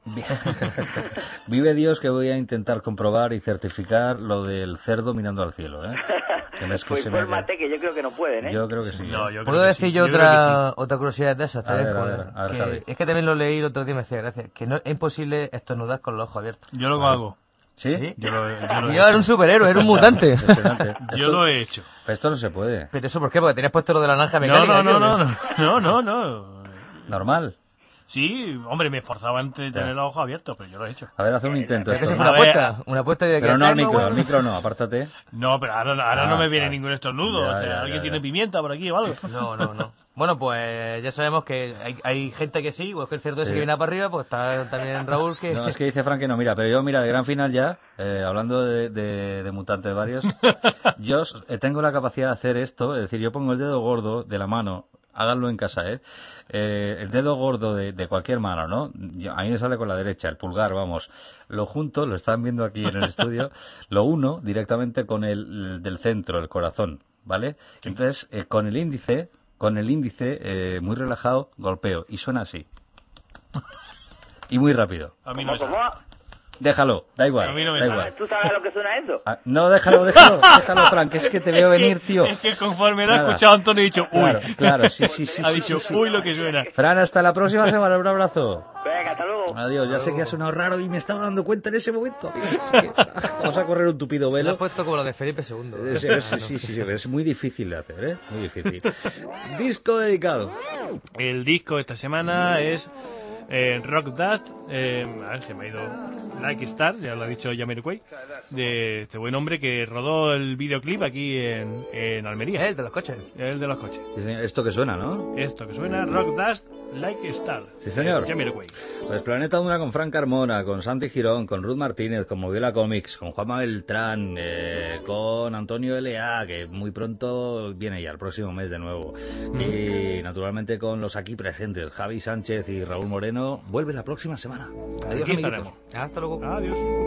Vive Dios que voy a intentar comprobar y certificar lo del cerdo mirando al cielo, Pues infórmate, que yo creo que no pueden, ¿eh? Yo creo que sí. No, yo ¿Puedo creo que decir sí. yo creo que sí. otra curiosidad de esas? A ver, Es que también lo leí el otro día y me hacía gracia. Que no, es imposible estornudar con los ojos abiertos. Yo lo hago. ¿Sí? Yo lo he Era un superhéroe, era un mutante. Yo lo he hecho. Esto no se puede. ¿Pero eso por qué? Porque tenías puesto lo de la naranja mecánica. No. Normal. Sí, hombre, me esforzaba en tener los ojos abiertos, pero yo lo he hecho. A ver, haz un intento. ¿Es que se fue una apuesta de que... Pero no al micro no, apártate. No, pero ahora no me viene ningún estornudo. ¿Alguien tiene pimienta por aquí o algo? No. Bueno, pues ya sabemos que hay gente que sí, pues que el cerdo ese que viene para arriba, pues está también Raúl que... No, es que dice Frank que no, mira, pero yo, de gran final ya, hablando de mutantes varios, yo tengo la capacidad de hacer esto, es decir, yo pongo el dedo gordo de la mano, háganlo en casa, el dedo gordo de cualquier mano, ¿no? A mí me sale con la derecha, el pulgar, vamos, lo junto, lo están viendo aquí en el estudio, lo uno directamente con el del centro, el corazón, ¿vale? Entonces, con el índice, muy relajado, golpeo, y suena así. Y muy rápido. A mí no me sale. Déjalo, da igual. A mí no me da sale. igual. ¿Tú sabes lo que suena eso? No, déjalo, Frank, es que te veo venir, tío. Es que conforme lo ha escuchado Antonio he dicho, uy. Claro, sí. Ha dicho, uy, lo que suena. Fran, hasta la próxima semana, un abrazo. Venga, hasta luego. Adiós, ya sé que ha sonado raro y me estaba dando cuenta en ese momento. Vamos a correr un tupido Se lo velo. has puesto como lo de Felipe II. Sí, es muy difícil de hacer, muy difícil. Disco dedicado. El disco de esta semana es Rock Dust, a ver, se me ha ido Like Star, ya lo ha dicho Jamiroquai, de este buen hombre que rodó el videoclip aquí en Almería. El de los coches. El de los coches. Sí, señor. Esto que suena, ¿no? Esto que suena, Rock Dust, Like Star. Sí, señor. Jamiroquai. Pues Planeta Duna con Frank Carmona, con Santi Girón, con Ruth Martínez, con Moviola Comics, con Juanma Beltrán, con Antonio L.A., que muy pronto viene ya, el próximo mes de nuevo. Y naturalmente con los aquí presentes, Javi Sánchez y Raúl Moreno. Vuelve la próxima semana. Adiós, Aquí amiguitos. estaremos. Hasta luego. Adiós.